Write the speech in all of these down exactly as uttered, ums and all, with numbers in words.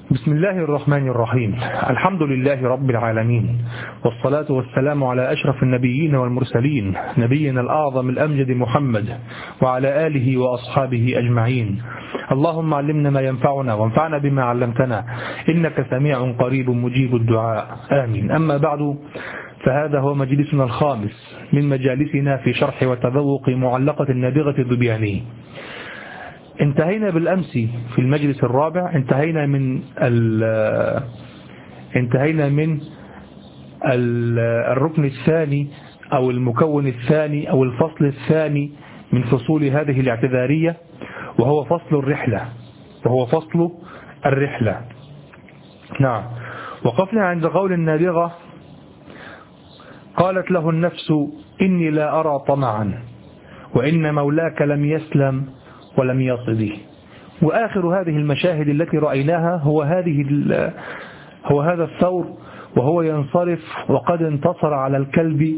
بسم الله الرحمن الرحيم. الحمد لله رب العالمين، والصلاة والسلام على أشرف النبيين والمرسلين، نبينا الأعظم الأمجد محمد وعلى آله وأصحابه أجمعين. اللهم علمنا ما ينفعنا وانفعنا بما علمتنا، إنك سميع قريب مجيب الدعاء، آمين. أما بعد، فهذا هو مجلسنا الخامس من مجالسنا في شرح وتذوق معلقة النابغة الذبياني. انتهينا بالأمس في المجلس الرابع، انتهينا من انتهينا من الركن الثاني أو المكون الثاني أو الفصل الثاني من فصول هذه الاعتذارية، وهو فصل الرحلة وهو فصل الرحلة نعم. وقفنا عند قول النابغة: قالت له النفس إني لا أرى طمعا، وإن مولاك لم يسلم ولم يصده. وآخر هذه المشاهد التي رأيناها هو هذه هو هذا الثور، وهو ينصرف وقد انتصر على الكلب،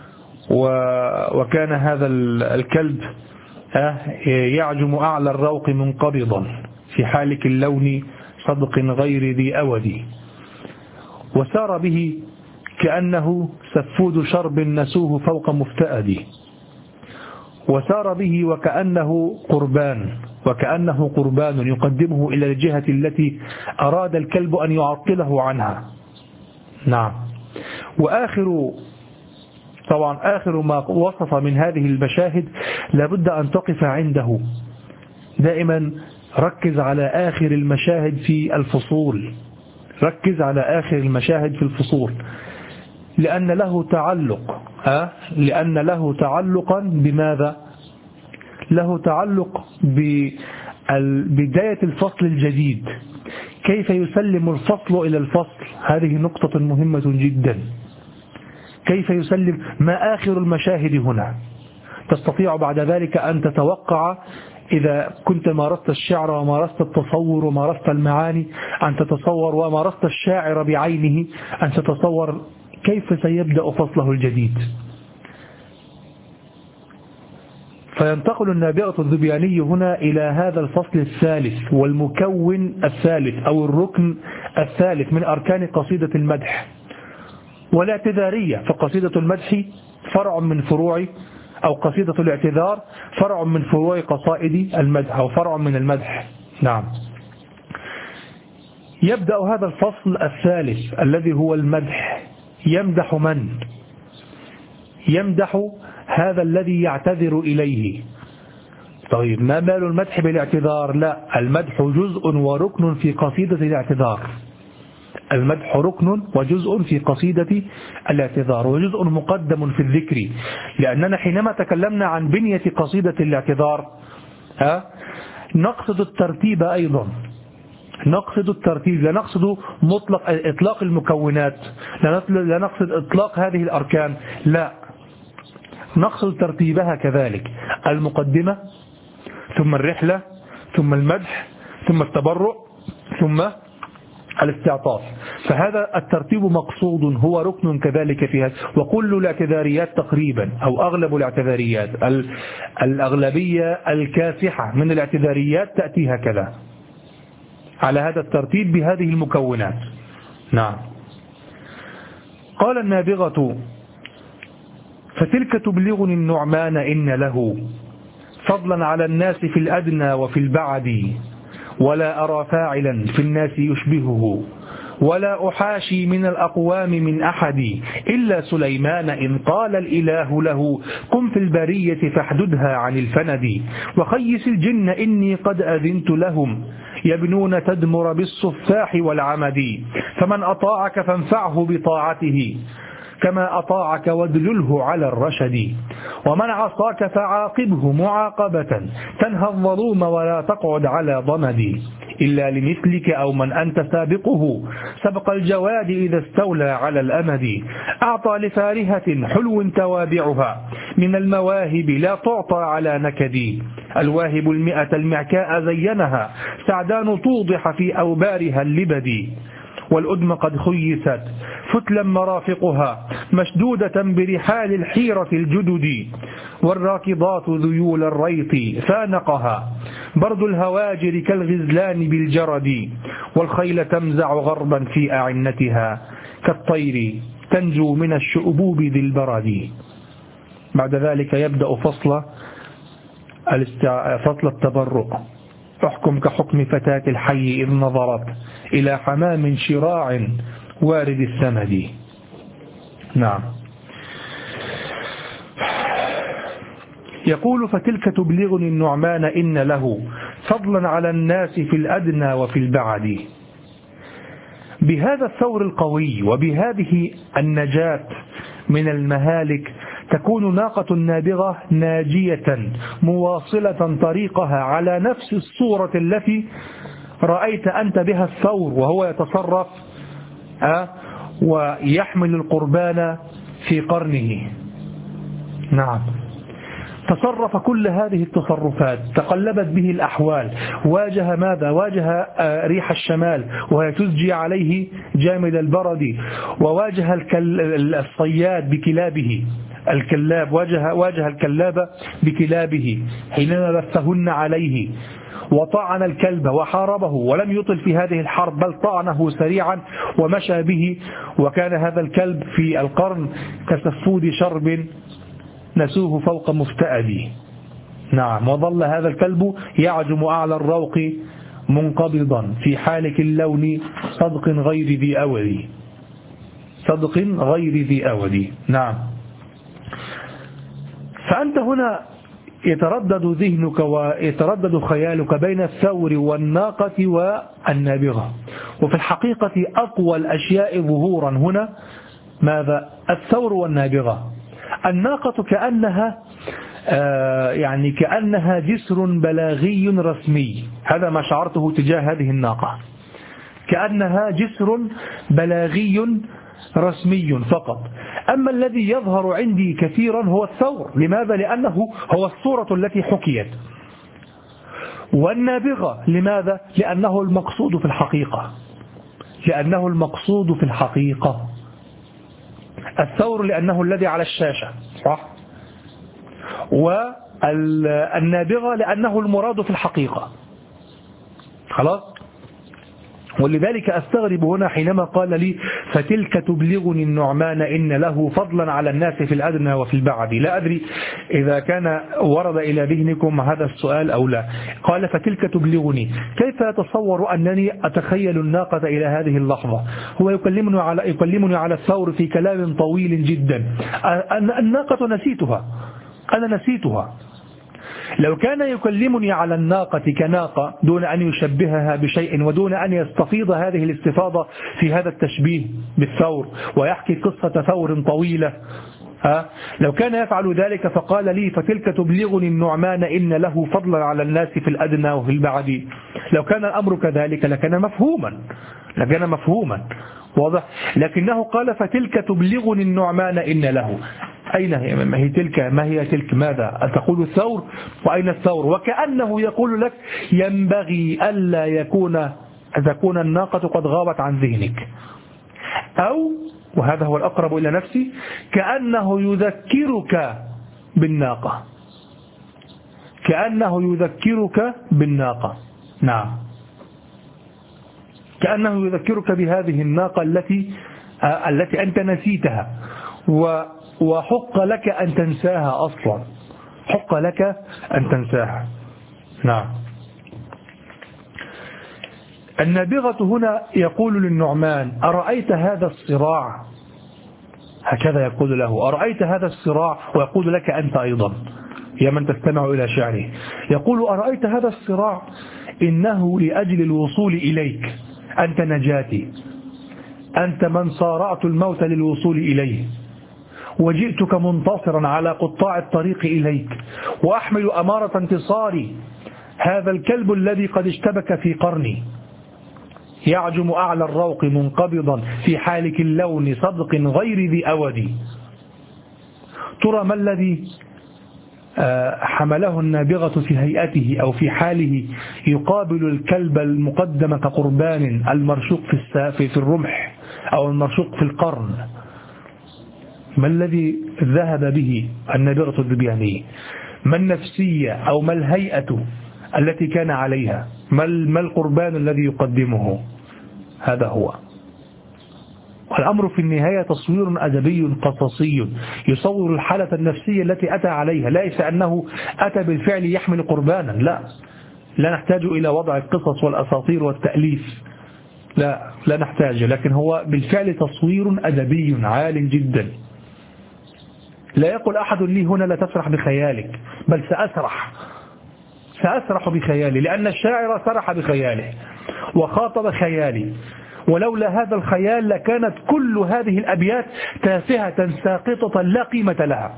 وكان هذا الكلب يعجم أعلى الروق منقبضا في حالك اللون صدق غير ذي أود، وسار به كأنه سفود شرب نسوه فوق مفتأد، وسار به وكأنه قربان وكأنه قربان يقدمه إلى الجهة التي أراد الكلب أن يعطله عنها. نعم. وآخر طبعا آخر ما وصف من هذه المشاهد لابد أن تقف عنده. دائما ركز على آخر المشاهد في الفصول، ركز على آخر المشاهد في الفصول، لأن له تعلق أه؟ لأن له تعلقا بماذا؟ له تعلق ببداية الفصل الجديد، كيف يسلم الفصل إلى الفصل. هذه نقطة مهمة جدا. كيف يسلم، ما آخر المشاهد هنا؟ تستطيع بعد ذلك أن تتوقع إذا كنت مارست الشعر ومارست التصور ومارست المعاني، أن تتصور ومارست الشاعر بعينه، أن تتصور كيف سيبدأ فصله الجديد. فينتقل النابغة الذبياني هنا إلى هذا الفصل الثالث والمكون الثالث أو الركن الثالث من أركان قصيدة المدح والاعتذارية. فقصيدة المدح فرع من فروع، أو قصيدة الاعتذار فرع من فروع قصائد المدح أو فرع من المدح. نعم. يبدأ هذا الفصل الثالث الذي هو المدح. يمدح من؟ يمدح هذا الذي يعتذر إليه. طيب، ما بال المدح بالاعتذار؟ لا، المدح جزء وركن في قصيدة الاعتذار. المدح ركن وجزء في قصيدة الاعتذار، وجزء مقدم في الذكر، لأننا حينما تكلمنا عن بنية قصيدة الاعتذار ها نقصد الترتيب أيضا، نقصد الترتيب، لا نقصد مطلق إطلاق المكونات، لا نقصد إطلاق هذه الأركان، لا، نقصد ترتيبها كذلك: المقدمة، ثم الرحلة، ثم المدح، ثم التبرع، ثم الاستعطاف. فهذا الترتيب مقصود، هو ركن كذلك في هذا. وكل الاعتذاريات تقريبا أو أغلب الاعتذاريات، الأغلبية الكاسحة من الاعتذاريات تأتي هكذا على هذا الترتيب بهذه المكونات. نعم. قال النابغة: فتلك تبلغني النعمان إن له فضلا على الناس في الأدنى وفي البعد، ولا أرى فاعلا في الناس يشبهه، ولا أحاشي من الأقوام من أحد إلا سليمان إن قال الإله له قم في البرية فاحددها عن الفند، وخيس الجن إني قد أذنت لهم يبنون تدمر بالصفاح والعمد، فمن أطاعك فانفعه بطاعته كما أطاعك وادلله على الرشد، ومن عصاك فعاقبه معاقبة تنهى الظلوم ولا تقعد على ضمد، إلا لمثلك أو من أنت سابقه سبق الجواد إذا استولى على الأمد، أعطى لفارهة حلو توابعها من المواهب لا تعطى على نكد، الواهب المئة المعكاء زينها سعدان توضح في أوبارها اللبد، والأدم قد خيست فتلا مرافقها مشدودة برحال الحيرة الجدد، والراكضات ذيول الريط فانقها برد الهواجر كالغزلان بالجرد، والخيل تمزع غربا في أعنتها كالطير تنجو من الشؤبوب ذي البرد. بعد ذلك يبدأ فصل فصل التبرؤ. احكم كحكم فتاة الحي إذ نظرت إلى حمام شراع وارد السمد. نعم. يقول فتلك تبلغني النعمان إن له فضلا على الناس في الأدنى وفي البعد. بهذا الثور القوي وبهذه النجاة من المهالك تكون ناقة نابغة ناجية مواصلة طريقها على نفس الصورة التي رأيت أنت بها الثور وهو يتصرف أه ويحمل القربان في قرنه. نعم. تصرف كل هذه التصرفات، تقلبت به الأحوال، واجه ماذا؟ واجه ريح الشمال وهي تزجي عليه جامد البرد، وواجه الصياد بكلابه الكلاب، واجه, واجه الكلاب بكلابه حينما بثهن عليه، وطعن الكلب وحاربه ولم يطل في هذه الحرب بل طعنه سريعا ومشى به، وكان هذا الكلب في القرن كسفود شرب نسوه فوق مفتأد. نعم. وظل هذا الكلب يعجم أعلى الروق منقبضا في حالك اللون صدق غير ذي أود، صدق غير ذي أود. نعم. فأنت هنا يتردد ذهنك ويتردد خيالك بين الثور والناقة والنابغة، وفي الحقيقة أقوى الأشياء ظهورا هنا ماذا؟ الثور والنابغة. الناقة كأنها آه يعني كأنها جسر بلاغي رسمي، هذا ما شعرته تجاه هذه الناقة، كأنها جسر بلاغي رسمي فقط. أما الذي يظهر عندي كثيرا هو الثور. لماذا؟ لأنه هو الصورة التي حكيت. والنابغة لماذا؟ لأنه المقصود في الحقيقة، لأنه المقصود في الحقيقة. الثور لأنه الذي على الشاشة، صح؟ والنابغة لأنه المراد في الحقيقة. خلاص؟ ولذلك أستغرب هنا حينما قال لي فتلك تبلغني النعمان إن له فضلا على الناس في الأدنى وفي البعد. لا أدري إذا كان ورد إلى ذهنكم هذا السؤال أو لا. قال فتلك تبلغني، كيف يتصور أنني أتخيل الناقة إلى هذه اللحظة؟ هو يكلمني على, يكلمني على الثور في كلام طويل جدا. الناقة نسيتها، أنا نسيتها. لو كان يكلمني على الناقة كناقة دون أن يشبهها بشيء ودون أن يستفيض هذه الاستفاضة في هذا التشبيه بالثور ويحكي قصة ثور طويلة، ها؟ لو كان يفعل ذلك فقال لي فتلك تبلغني النعمان إن له فضلا على الناس في الأدنى وفي البعد، لو كان الأمر كذلك لكان مفهوما، لكان مفهوما واضح. لكنه قال فتلك تبلغني النعمان إن له. أين هي؟ ما هي تلك؟ ما هي تلك؟ ماذا تقول الثور؟ وأين الثور؟ وكأنه يقول لك ينبغي ألا يكون تكون الناقة قد غابت عن ذهنك، أو وهذا هو الأقرب إلى نفسي كأنه يذكرك بالناقة، كأنه يذكرك بالناقة. نعم، كأنه يذكرك بهذه الناقة التي التي أنت نسيتها، وحق لك أن تنساها أصلا، حق لك أن تنساها. نعم. النابغة هنا يقول للنعمان أرأيت هذا الصراع، هكذا يقول له أرأيت هذا الصراع، ويقول لك أنت أيضا يا من تستمع إلى شعره، يقول أرأيت هذا الصراع إنه لأجل الوصول إليك، أنت نجاتي، أنت من صارعت الموت للوصول إليه، وجئتك منتصرا على قطاع الطريق إليك، وأحمل أمارة انتصاري هذا الكلب الذي قد اشتبك في قرني، يعجم أعلى الروق منقبضا في حالك اللون صدق غير ذي أود. ترى ما الذي حمله النابغة في هيئته أو في حاله يقابل الكلب المقدم كقربان المرشوق في في الرمح أو المرشوق في القرن؟ ما الذي ذهب به النابغة الذبيانية؟ ما النفسية أو ما الهيئة التي كان عليها؟ ما القربان الذي يقدمه؟ هذا هو. والأمر في النهاية تصوير أدبي قصصي يصور الحالة النفسية التي أتى عليها، ليس أنه أتى بالفعل يحمل قربانا، لا لا نحتاج إلى وضع القصص والأساطير والتأليف، لا لا نحتاج، لكن هو بالفعل تصوير أدبي عال جدا. لا يقول أحد لي هنا لا تسرح بخيالك، بل سأسرح سأسرح بخيالي، لأن الشاعر سرح بخياله وخاطب خيالي، ولولا هذا الخيال لكانت كل هذه الأبيات تافهة ساقطة لا قيمة لها.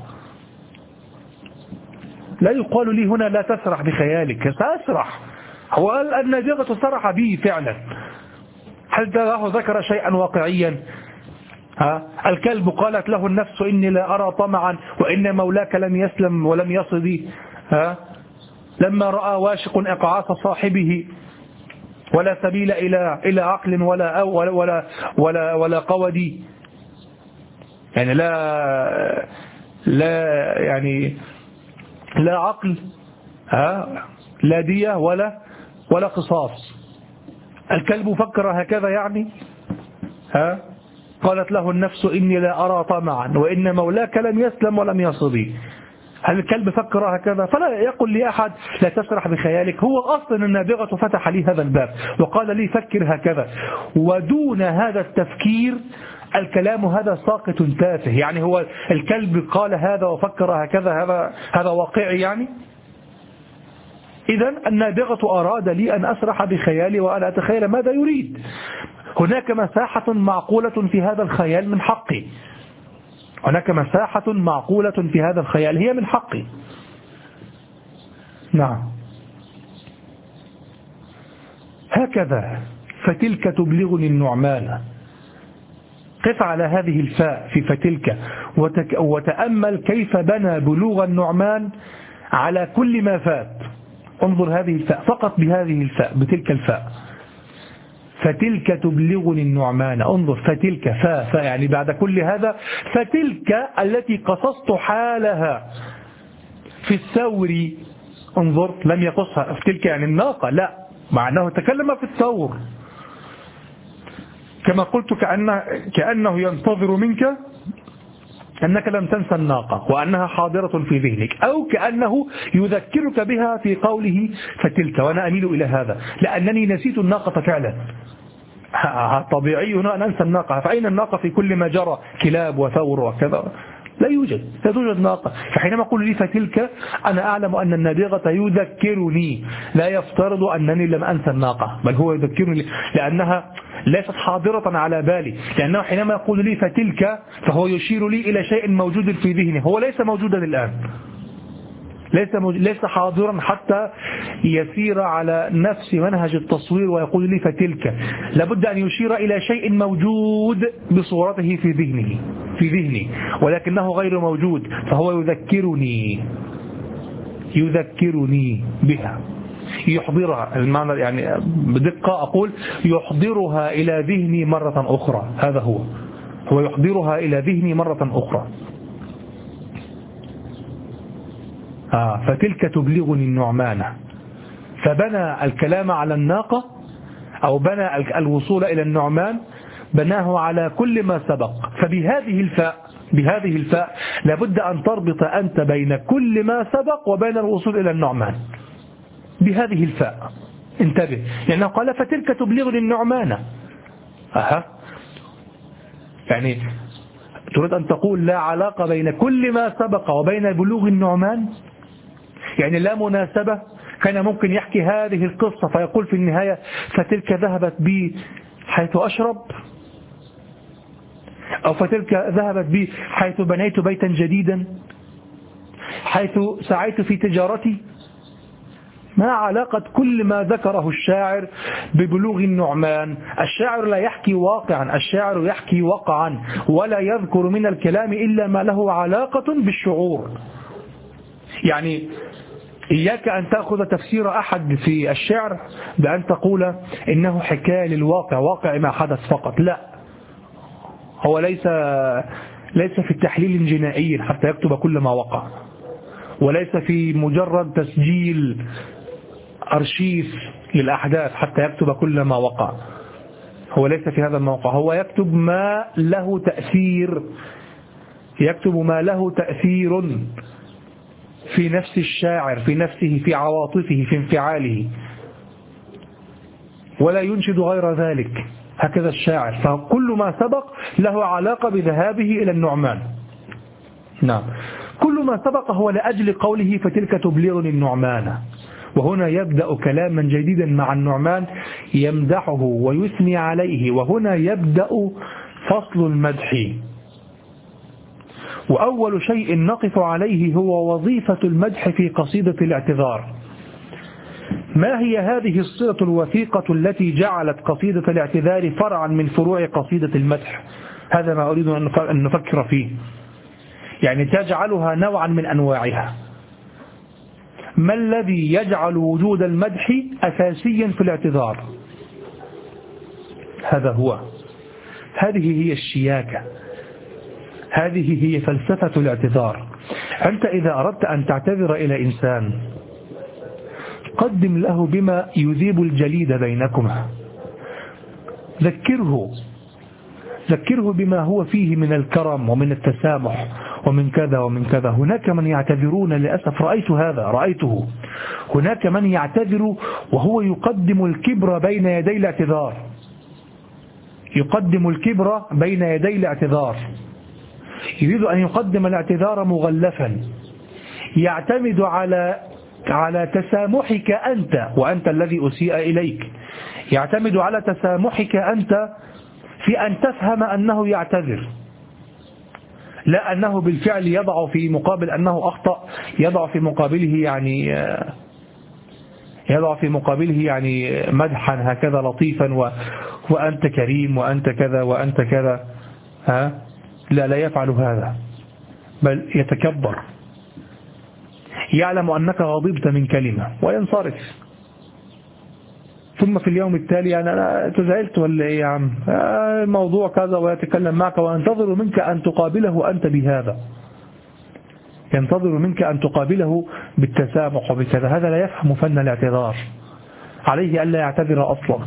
لا يقال لي هنا لا تسرح بخيالك، سأسرح. هو قال النابغة سرح به فعلا. هل تراه ذكر شيئا واقعيا؟ ها؟ الكلب قالت له النفس إني لا أرى طمعا وإن مولاك لم يسلم ولم يصدي، ها؟ لما رأى واشق إقعاص صاحبه ولا سبيل إلى إلى عقل ولا أو ولا ولا ولا, ولا قودي، يعني لا لا يعني لا عقل، ها، لا دية ولا ولا قصاص. الكلب فكر هكذا يعني، ها، قالت له النفس إني لا أرى طمعا وإن مولاك لم يسلم ولم يصدي. هل الكلب فكر هكذا؟ فلا يقول لي أحد لا تسرح بخيالك. هو أصلا النابغة فتح لي هذا الباب وقال لي فكر هكذا، ودون هذا التفكير الكلام هذا ساقط تافه. يعني هو الكلب قال هذا وفكر هكذا، هذا هذا واقعي يعني؟ إذن النابغة أراد لي أن أسرح بخيالي وأنا أتخيل ماذا يريد. هناك مساحة معقولة في هذا الخيال من حقي، هناك مساحة معقولة في هذا الخيال هي من حقي. نعم. هكذا فتلك تبلغني النعمان. قف على هذه الفاء في فتلك وتك وتأمل كيف بنى بلوغ النعمان على كل ما فات. انظر هذه الفاء فقط بهذه الفاء، بتلك الفاء، فتلك تبلغني النعمان. انظر فتلك فاء فاء يعني بعد كل هذا، فتلك التي قصصت حالها في الثور. انظر لم يقصها في تلك يعني الناقة، لا، مع أنه تكلم في الثور كما قلت، كأنه, كأنه ينتظر منك أنك لم تنسى الناقة وأنها حاضرة في ذهنك، أو كأنه يذكرك بها في قوله فتلك. وأنا أميل إلى هذا لأنني نسيت الناقة فعلا. طبيعي هنا أن أنسى الناقة، فأين الناقة في كل ما جرى كلاب وثور وكذا؟ لا يوجد، لا توجد ناقة. فحينما أقول لي فتلك أنا أعلم أن النابغة يذكرني، لا يفترض أنني لم أنسى الناقة، بل هو يذكرني لأنها ليست حاضرة على بالي. لأنه حينما يقول لي فتلك فهو يشير لي إلى شيء موجود في ذهني هو ليس موجودا الآن، ليس ليس حاضرا حتى يسير على نفس منهج التصوير ويقول لي فتلك. لابد أن يشير إلى شيء موجود بصورته في ذهنه في ذهني ولكنه غير موجود، فهو يذكرني يذكرني بها، يحضرها. المعنى يعني بدقة أقول يحضرها إلى ذهني مرة أخرى. هذا هو هو يحضرها إلى ذهني مرة أخرى. آه فتلك تبلغني النعمان. فبنى الكلام على الناقة أو بنى الوصول إلى النعمان بناه على كل ما سبق. فبهذه الفاء بهذه الفاء لابد أن تربط أنت بين كل ما سبق وبين الوصول إلى النعمان بهذه الفاء. انتبه، لأنه قال فتلك تبلغني النعمان. أها، يعني تريد أن تقول لا علاقة بين كل ما سبق وبين بلوغ النعمان؟ يعني لا مناسبة؟ كان ممكن يحكي هذه القصة فيقول في النهاية فتلك ذهبت بي حيث أشرب، أو فتلك ذهبت بي حيث بنيت بيتا جديدا، حيث سعيت في تجارتي. ما علاقة كل ما ذكره الشاعر ببلوغ النعمان؟ الشاعر لا يحكي واقعا، الشاعر يحكي وقعا، ولا يذكر من الكلام إلا ما له علاقة بالشعور. يعني إياك أن تأخذ تفسير أحد في الشعر بأن تقول إنه حكاية للواقع، واقع ما حدث فقط. لا، هو ليس ليس في التحليل الجنائي حتى يكتب كل ما وقع، وليس في مجرد تسجيل أرشيف للأحداث حتى يكتب كل ما وقع. هو ليس في هذا الموقع، هو يكتب ما له تأثير، يكتب ما له تأثير في نفس الشاعر، في نفسه، في عواطفه، في انفعاله، ولا ينشد غير ذلك. هكذا الشاعر، فكل ما سبق له علاقة بذهابه إلى النعمان. نعم، كل ما سبق هو لأجل قوله فتلك تبلغني النعمان. وهنا يبدأ كلاما جديدا مع النعمان يمدحه ويثني عليه، وهنا يبدأ فصل المدح. وأول شيء نقف عليه هو وظيفة المدح في قصيدة الاعتذار. ما هي هذه الصلة الوثيقة التي جعلت قصيدة الاعتذار فرعا من فروع قصيدة المدح؟ هذا ما أريد أن نفكر فيه، يعني تجعلها نوعا من أنواعها. ما الذي يجعل وجود المدح أساسيا في الاعتذار؟ هذا هو، هذه هي الشياكة، هذه هي فلسفة الاعتذار. أنت إذا أردت أن تعتذر إلى إنسان قدم له بما يذيب الجليد بينكما، ذكره ذكره بما هو فيه من الكرم ومن التسامح ومن كذا ومن كذا. هناك من يعتذرون، للأسف رأيت هذا رأيته هناك من يعتذر وهو يقدم الكبر بين يدي الاعتذار، يقدم الكبر بين يدي الاعتذار، يريد أن يقدم الاعتذار مغلفا، يعتمد على على تسامحك أنت، وأنت الذي أسيء إليك، يعتمد على تسامحك أنت في أن تفهم أنه يعتذر، لا أنه بالفعل يضع في مقابل أنه أخطأ، يضع في مقابله يعني يضع في مقابله يعني مدحا هكذا لطيفا، و وأنت كريم وأنت كذا وأنت كذا. ها؟ لا لا يفعل هذا، بل يتكبر، يعلم أنك غضبت من كلمة وينصرف، ثم في اليوم التالي أنا يعني تزعلت ولا إيه يا عم، الموضوع كذا، ويتكلم معك وينتظر منك أن تقابله أنت بهذا، ينتظر منك أن تقابله بالتسامح وبكذا. هذا لا يفهم فن الاعتذار، عليه ألا يعتذر أصلا.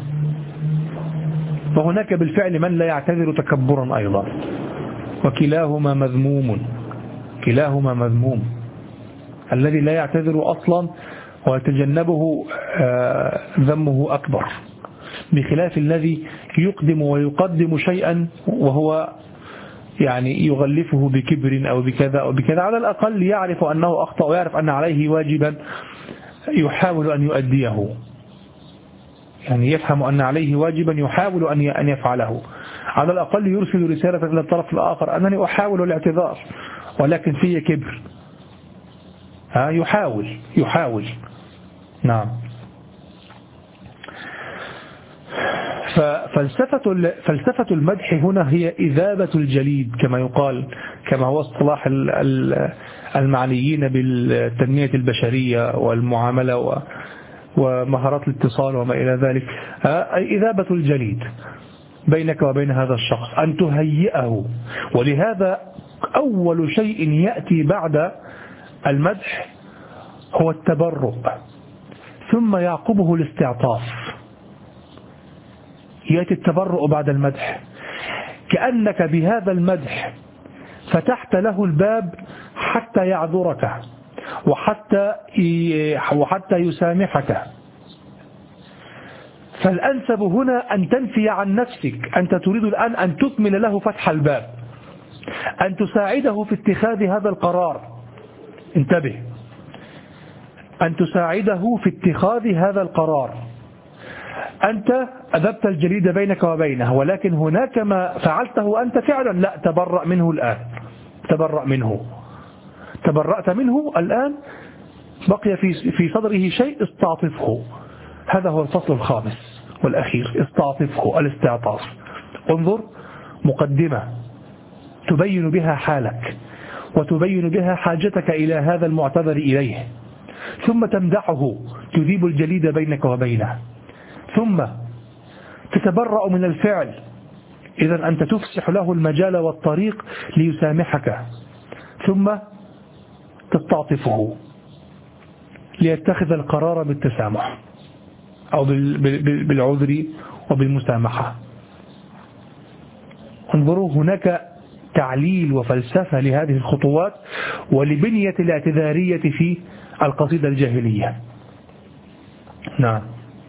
وهناك بالفعل من لا يعتذر تكبرا أيضا، وكلاهما مذموم، كلاهما مذموم. الذي لا يعتذر أصلا ويتجنبه ذمه أكبر، بخلاف الذي يقدم ويقدم شيئا وهو يعني يغلفه بكبر أو بكذا أو بكذا، على الأقل يعرف أنه أخطأ ويعرف أن عليه واجبا يحاول أن يؤديه، يعني يفهم أن عليه واجبا يحاول أن يفعله، على الأقل يرسل رسالة إلى الطرف الآخر أنني أحاول الاعتذار ولكن في كبر. ها يحاول يحاول نعم. ففلسفة فلسفة المدح هنا هي إذابة الجليد كما يقال، كما هو اصطلاح المعنيين بالتنمية البشرية والمعاملة ومهارات الاتصال وما إلى ذلك. إذابة الجليد بينك وبين هذا الشخص، أن تهيئه. ولهذا أول شيء يأتي بعد المدح هو التبرؤ، ثم يعقبه الاستعطاف. يأتي التبرؤ بعد المدح، كأنك بهذا المدح فتحت له الباب حتى يعذرك وحتى وحتى يسامحك. فالأنسب هنا أن تنفي عن نفسك، أنت تريد الآن أن تكمل له فتح الباب، أن تساعده في اتخاذ هذا القرار. انتبه، أن تساعده في اتخاذ هذا القرار. أنت أذبت الجليد بينك وبينه، ولكن هناك ما فعلته أنت فعلا، لا تبرأ منه الآن، تبرأ منه، تبرأت منه الآن، بقي في في صدره شيء، استعطفه. هذا هو الفصل الخامس والأخير، استعطفه، الاستعطاف. انظر، مقدمة تبين بها حالك وتبين بها حاجتك إلى هذا المعتذر إليه، ثم تمدحه، تذيب الجليد بينك وبينه، ثم تتبرأ من الفعل. إذن أنت تفسح له المجال والطريق ليسامحك، ثم تستعطفه ليتخذ القرار بالتسامح أو بالعذر وبالمسامحة. انظروا هناك تعليل وفلسفة لهذه الخطوات ولبنية الاعتذارية في القصيدة الجاهلية. نعم.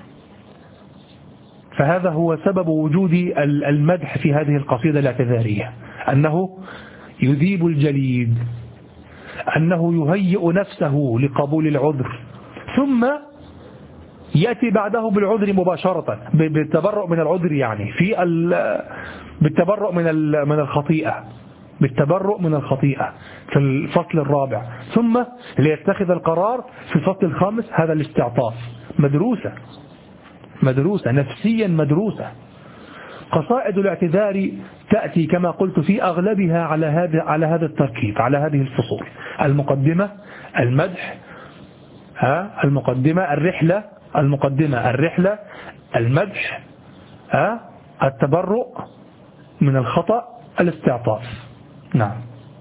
فهذا هو سبب وجود المدح في هذه القصيدة الاعتذارية، أنه يذيب الجليد، أنه يهيئ نفسه لقبول العذر، ثم يأتي بعده بالعذر مباشرة، بالتبرؤ من العذر، يعني في بالتبرؤ من من الخطيئة، بالتبرؤ من الخطيئة في الفصل الرابع، ثم ليتخذ القرار في الفصل الخامس. هذا الاستعطاف مدروسة مدروسة نفسيا مدروسة. قصائد الاعتذار تأتي كما قلت في أغلبها على هذا على هذا التركيب، على هذه الفصول: المقدمة، المدح، ها المقدمة، الرحلة، المقدمة، الرحلة، المدح، ها التبرؤ من الخطأ، الاستعطاف. نعم.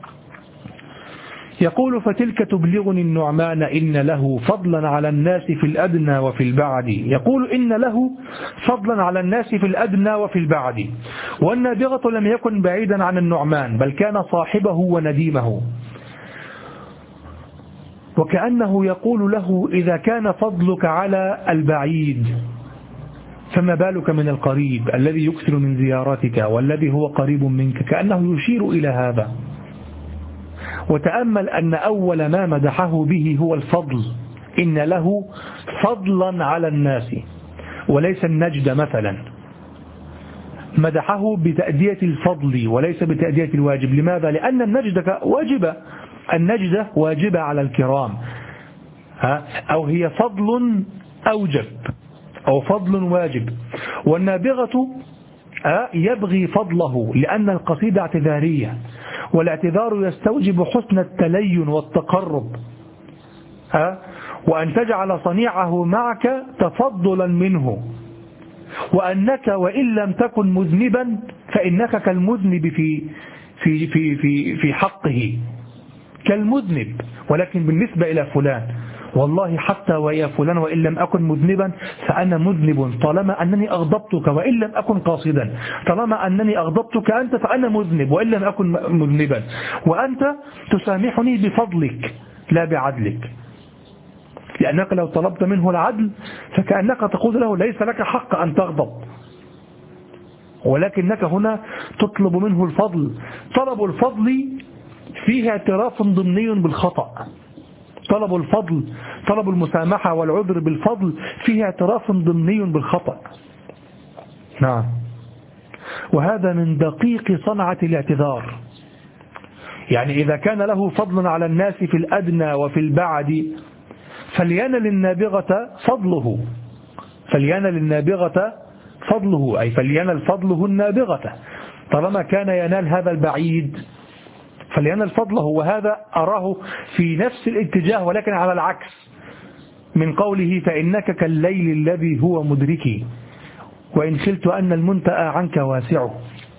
يقول: فتلك تبلغني النعمان إن له فضلا على الناس في الأدنى وفي البعد. يقول إن له فضلا على الناس في الأدنى وفي البعد، والنابغة لم يكن بعيدا عن النعمان، بل كان صاحبه ونديمه. وكأنه يقول له: إذا كان فضلك على البعيد فما بالك من القريب الذي يكثر من زيارتك والذي هو قريب منك. كأنه يشير إلى هذا. وتأمل أن أول ما مدحه به هو الفضل، إن له فضلا على الناس، وليس النجد مثلا. مدحه بتأدية الفضل وليس بتأدية الواجب. لماذا؟ لأن النجد واجبة، النجدة واجبة على الكرام، أو هي فضل أوجب أو فضل واجب. والنابغة يبغي فضله لأن القصيدة اعتذارية، والاعتذار يستوجب حسن التلين والتقرب، وأن تجعل صنيعه معك تفضلا منه، وأنك وإن لم تكن مذنبا فإنك كالمذنب في في في في في حقه، كالمذنب، ولكن بالنسبة إلى فلان والله حتى ويا فلان وإن لم أكن مذنبا فأنا مذنب طالما أنني أغضبتك وإن لم أكن قاصدا، طالما أنني أغضبتك أنت فأنا مذنب وإن لم أكن مذنبا، وأنت تسامحني بفضلك لا بعدلك، لأنك لو طلبت منه العدل فكأنك تقول له ليس لك حق أن تغضب، ولكنك هنا تطلب منه الفضل. طلب الفضل فيه اعتراف ضمني بالخطأ، طلب الفضل، طلب المسامحة والعذر بالفضل فيه اعتراف ضمني بالخطأ. نعم. وهذا من دقيق صنعة الاعتذار. يعني إذا كان له فضل على الناس في الأدنى وفي البعد فلينل النابغة فضله، فلينل النابغة فضله، أي فلينل فضله النابغة، طالما كان ينال هذا البعيد فلينل فضله. وهذا أراه في نفس الاتجاه ولكن على العكس من قوله: فإنك كالليل الذي هو مدركي وإن خلت أن المنتأى عنك واسعه.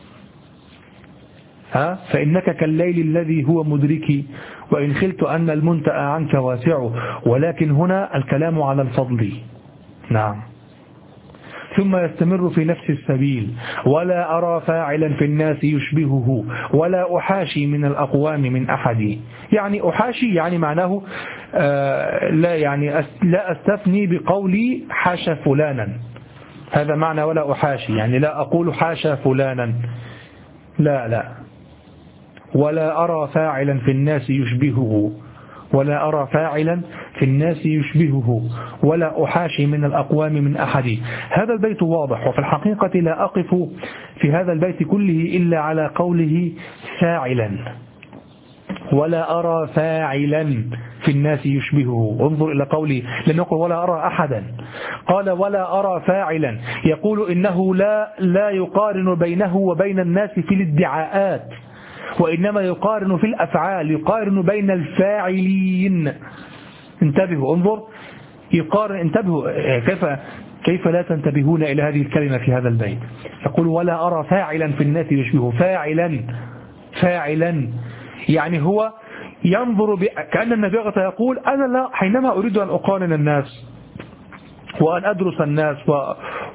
ها فإنك كالليل الذي هو مدركي وإن خلت أن المنتأى عنك واسعه، ولكن هنا الكلام على الفضل. نعم. ثم يستمر في نفس السبيل: ولا أرى فاعلا في الناس يشبهه ولا أحاشي من الأقوام من أحد. يعني أحاشي يعني معناه آه لا يعني لا أستثني بقولي حاشا فلانا، هذا معنى ولا أحاشي، يعني لا أقول حاشا فلانا، لا لا. ولا أرى فاعلا في الناس يشبهه، ولا أرى فاعلا في الناس يشبهه ولا أحاشي من الأقوام من أحد. هذا البيت واضح، وفي الحقيقة لا أقف في هذا البيت كله إلا على قوله فاعلا. ولا أرى فاعلا في الناس يشبهه، انظر إلى قوله، لم يقل ولا أرى أحدا، قال ولا أرى فاعلا، يقول إنه لا لا يقارن بينه وبين الناس في الادعاءات، وإنما يقارن في الأفعال، يقارن بين الفاعلين. انتبهوا، انظر، يقارن. انتبهوا كيف كيف لا تنتبهون إلى هذه الكلمة في هذا البيت. يقول ولا أرى فاعلا في الناس يشبهه، فاعلا فاعلا يعني هو ينظر ب... كأن النابغة يقول أنا لا، حينما أريد أن أقارن الناس وأن أدرس الناس و...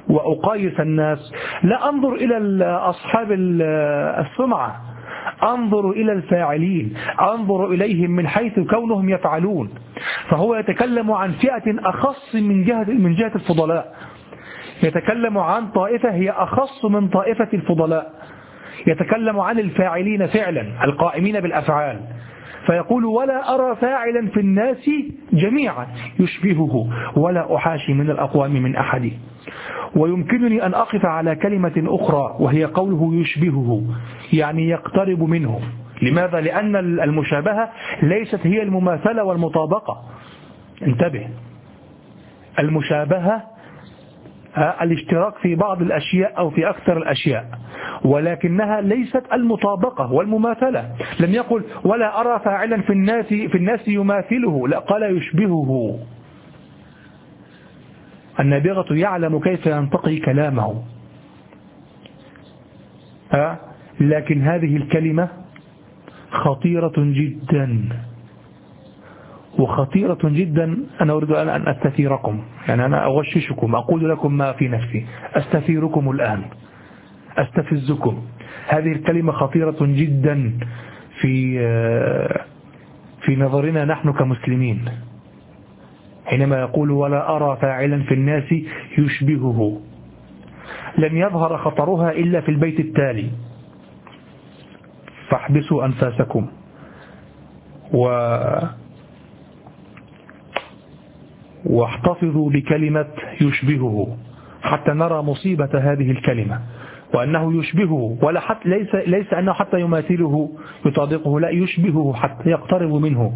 وأقايس الناس، لا أنظر إلى أصحاب السمعة، أنظر إلى الفاعلين، أنظر إليهم من حيث كونهم يفعلون. فهو يتكلم عن فئة أخص من جهة من جهة الفضلاء، يتكلم عن طائفة هي أخص من طائفة الفضلاء، يتكلم عن الفاعلين فعلا القائمين بالأفعال، فيقول ولا أرى فاعلا في الناس جميعا يشبهه ولا أحاشي من الأقوام من أحد. ويمكنني أن أقف على كلمة أخرى وهي قوله يشبهه، يعني يقترب منه. لماذا؟ لأن المشابهة ليست هي المماثلة والمطابقة. انتبه، المشابهة الاشتراك في بعض الأشياء أو في أكثر الأشياء، ولكنها ليست المطابقة والمماثلة. لم يقل ولا أرى فاعلا في الناس في الناس يماثله، لا، قال يشبهه. النابغة يعلم كيف ينتقي كلامه، ها؟ لكن هذه الكلمة خطيرة جدا، وخطيرة جدا. أنا أريد أن أستثيركم، يعني أنا أغششكم، أقول لكم ما في نفسي، أستثيركم الآن، أستفزكم. هذه الكلمة خطيرة جدا في في نظرنا نحن كمسلمين، حينما يقول ولا أرى فاعلا في الناس يشبهه. لن يظهر خطرها إلا في البيت التالي، فاحبسوا أنفاسكم و واحتفظوا بكلمة يشبهه حتى نرى مصيبة هذه الكلمة، وأنه يشبهه، ولا حتى ليس ليس أنه حتى يماثله يطابقه، لا، يشبهه حتى يقترب منه،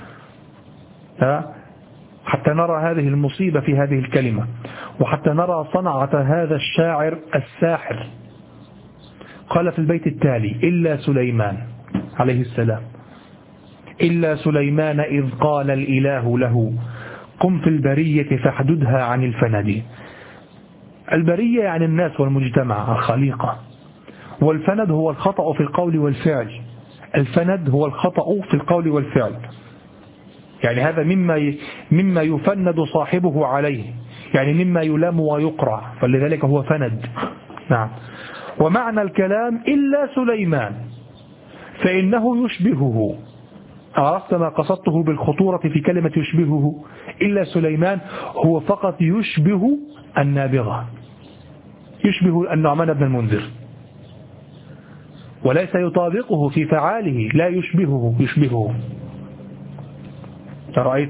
حتى نرى هذه المصيبة في هذه الكلمة، وحتى نرى صنعة هذا الشاعر الساحر. قال في البيت التالي إلا سليمان عليه السلام، إلا سليمان إذ قال الإله له قم في البرية فاحددها عن الفند. البرية يعني الناس والمجتمع الخليقة، والفند هو الخطأ في القول والفعل. الفند هو الخطأ في القول والفعل، يعني هذا مما مما يفند صاحبه عليه، يعني مما يلام ويقرع، فلذلك هو فند. نعم. ومعنى الكلام إلا سليمان فإنه يشبهه. عرفت ما قصدته بالخطورة في كلمة يشبهه؟ إلا سليمان هو فقط يشبه النابغة، يشبه النعمان بن المنذر، وليس يطابقه في فعاله، لا يشبهه، يشبهه. رأيت؟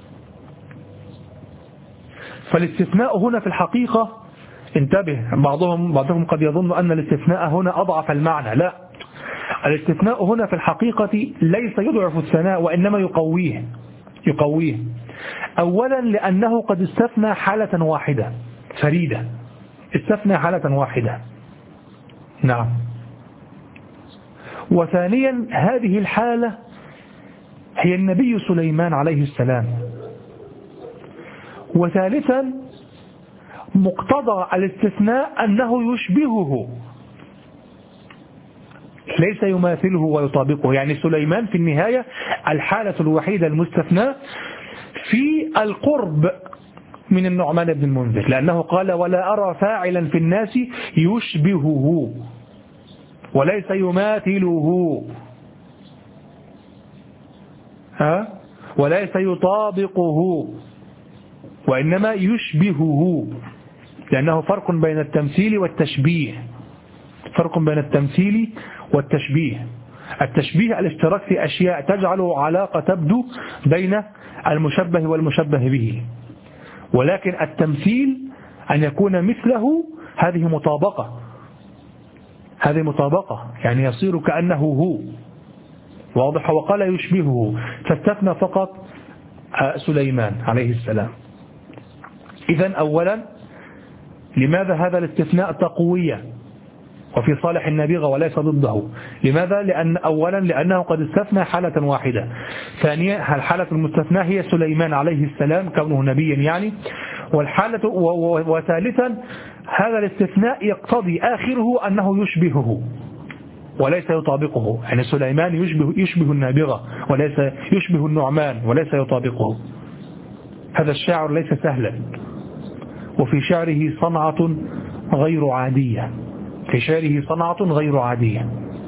فالاستثناء هنا في الحقيقة، انتبه، بعضهم بعضهم قد يظن أن الاستثناء هنا أضعف المعنى، لا، الاستثناء هنا في الحقيقة ليس يضعف الثناء وإنما يقويه يقويه أولا لأنه قد استثنى حالة واحدة فريدة، استثنى حالة واحدة. نعم. وثانيا هذه الحالة هي النبي سليمان عليه السلام. وثالثا مقتضى الاستثناء أنه يشبهه، ليس يماثله ويطابقه. يعني سليمان في النهاية الحالة الوحيدة المستثناة في القرب من النعمان بن المنذر، لأنه قال ولا أرى فاعلا في الناس يشبهه وليس يماثله، ها، وليس يطابقه، وإنما يشبهه، لأنه فرق بين التمثيل والتشبيه، فرق بين التمثيل والتشبيه. التشبيه الاشتراك في أشياء تجعل علاقة تبدو بين المشبه والمشبه به، ولكن التمثيل أن يكون مثله، هذه مطابقة، هذه مطابقة، يعني يصير كأنه هو، واضح. وقال يشبهه، فاستثنى فقط سليمان عليه السلام. إذن أولا لماذا هذا الاستثناء تقوية وفي صالح النابغة وليس ضده؟ لماذا؟ لأن أولا لأنه قد استثنى حالة واحدة. ثانيا الحالة المستثنى هي سليمان عليه السلام كونه نبيا يعني. والحالة وثالثا هذا الاستثناء يقتضي آخره أنه يشبهه وليس يطابقه، يعني سليمان يشبه, يشبه النابغة وليس يشبه النعمان وليس يطابقه. هذا الشاعر ليس سهلا، وفي شعره صنعة غير عادية، في شعره صنعة غير عادية.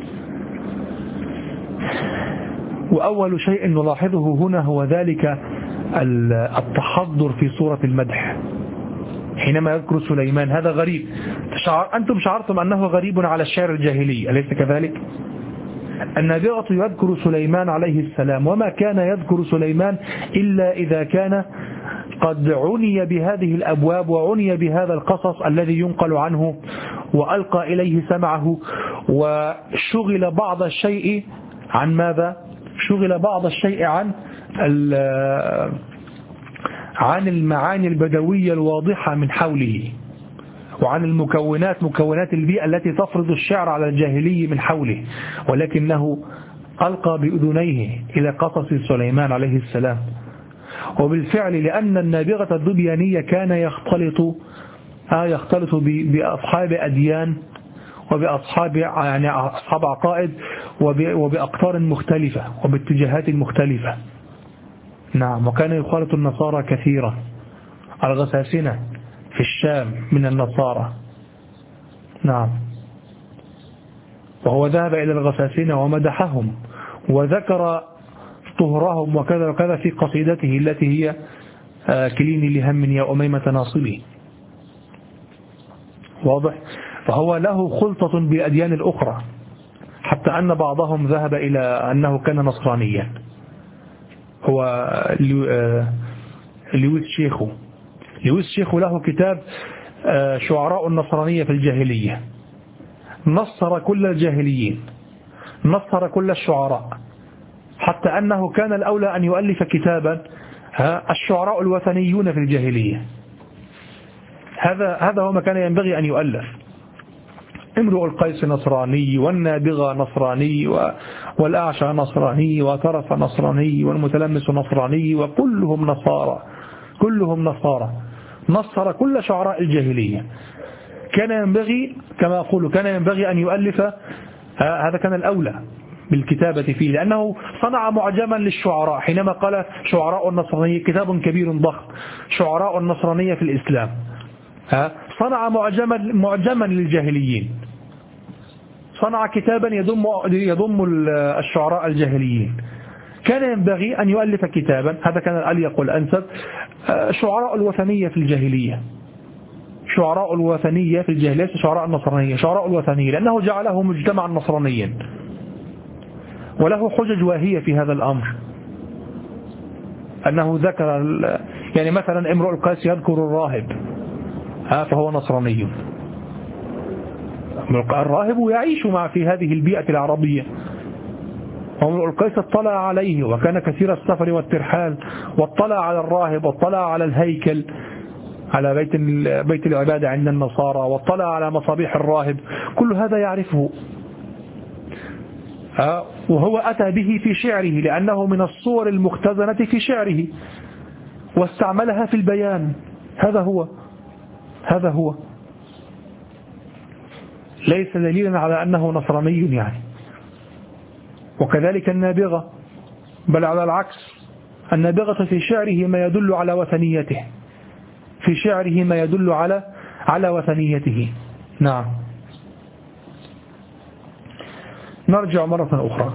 وأول شيء نلاحظه هنا هو ذلك التحضر في صورة المدح حينما يذكر سليمان. هذا غريب، أنتم شعرتم أنه غريب على الشعر الجاهلي، أليس كذلك؟ النابغة يذكر سليمان عليه السلام، وما كان يذكر سليمان إلا إذا كان قد عني بهذه الأبواب وعني بهذا القصص الذي ينقل عنه وألقى إليه سمعه، وشغل بعض الشيء عن ماذا؟ شغل بعض الشيء عن عن المعاني البدوية الواضحة من حوله، وعن المكونات مكونات البيئة التي تفرض الشعر على الجاهلي من حوله، ولكنه ألقى بأذنيه إلى قصص سليمان عليه السلام. وبالفعل لأن النابغة الذبيانية كان يختلط آه يختلط بأصحاب أديان وبأصحاب يعني أصحاب عقائد وبأقطار مختلفة وباتجاهات مختلفة. نعم، وكان يخالط النصارى كثيرا، الغساسنة في الشام من النصارى. نعم، وهو ذهب إلى الغساسنة ومدحهم وذكر طهرهم وكذا وكذا في قصيدته التي هي كليني لهم يا أميمة ناصبي. واضح؟ فهو له خلطة بالأديان الأخرى، حتى أن بعضهم ذهب إلى أنه كان نصرانيا. هو لويس شيخو لويس شيخو له كتاب شعراء النصرانية في الجاهلية، نصر كل الجاهليين، نصر كل الشعراء، حتى أنه كان الأولى أن يؤلف كتابا الشعراء الوثنيون في الجاهلية. هذا هذا هو ما كان ينبغي أن يؤلف. امرؤ القيس نصراني، والنابغة نصراني، والأعشى نصراني، وترف نصراني، والمتلمس نصراني، وكلهم نصارى، كلهم نصارى. نصر كل شعراء الجاهلية. كان ينبغي كما أقول كان ينبغي أن يؤلف، هذا كان الأولى بالكتابة فيه، لأنه صنع معجما للشعراء. حينما قال شعراء النصرانية، كتاب كبير ضخم، شعراء النصرانية في الإسلام، صنع معجما معجما للجاهليين، صنع كتابا يضم يضم الشعراء الجاهليين. كان ينبغي أن يؤلف كتابا، هذا كان الأليق والأنسب، شعراء الوثنية في الجاهلية، شعراء الوثنية في الجاهلية، ليس شعراء النصرانية، شعراء الوثنية، لأنه جعله مجتمعا نصرانيا، وله حجج واهية في هذا الأمر. أنه ذكر يعني مثلا امرؤ القيس يذكر الراهب، ها فهو نصراني. الراهب يعيش مع في هذه البيئة العربية، امرؤ القيس اطلع عليه وكان كثير السفر والترحال، واطلع على الراهب، واطلع على الهيكل، على بيت بيت العبادة عند النصارى، واطلع على مصابيح الراهب، كل هذا يعرفه، وهو أتى به في شعره لأنه من الصور المختزنة في شعره، واستعملها في البيان. هذا هو هذا هو ليس دليلا على أنه نصراني يعني. وكذلك النابغة، بل على العكس، النابغة في شعره ما يدل على وثنيته، في شعره ما يدل على على وثنيته. نعم. نرجع مرة أخرى.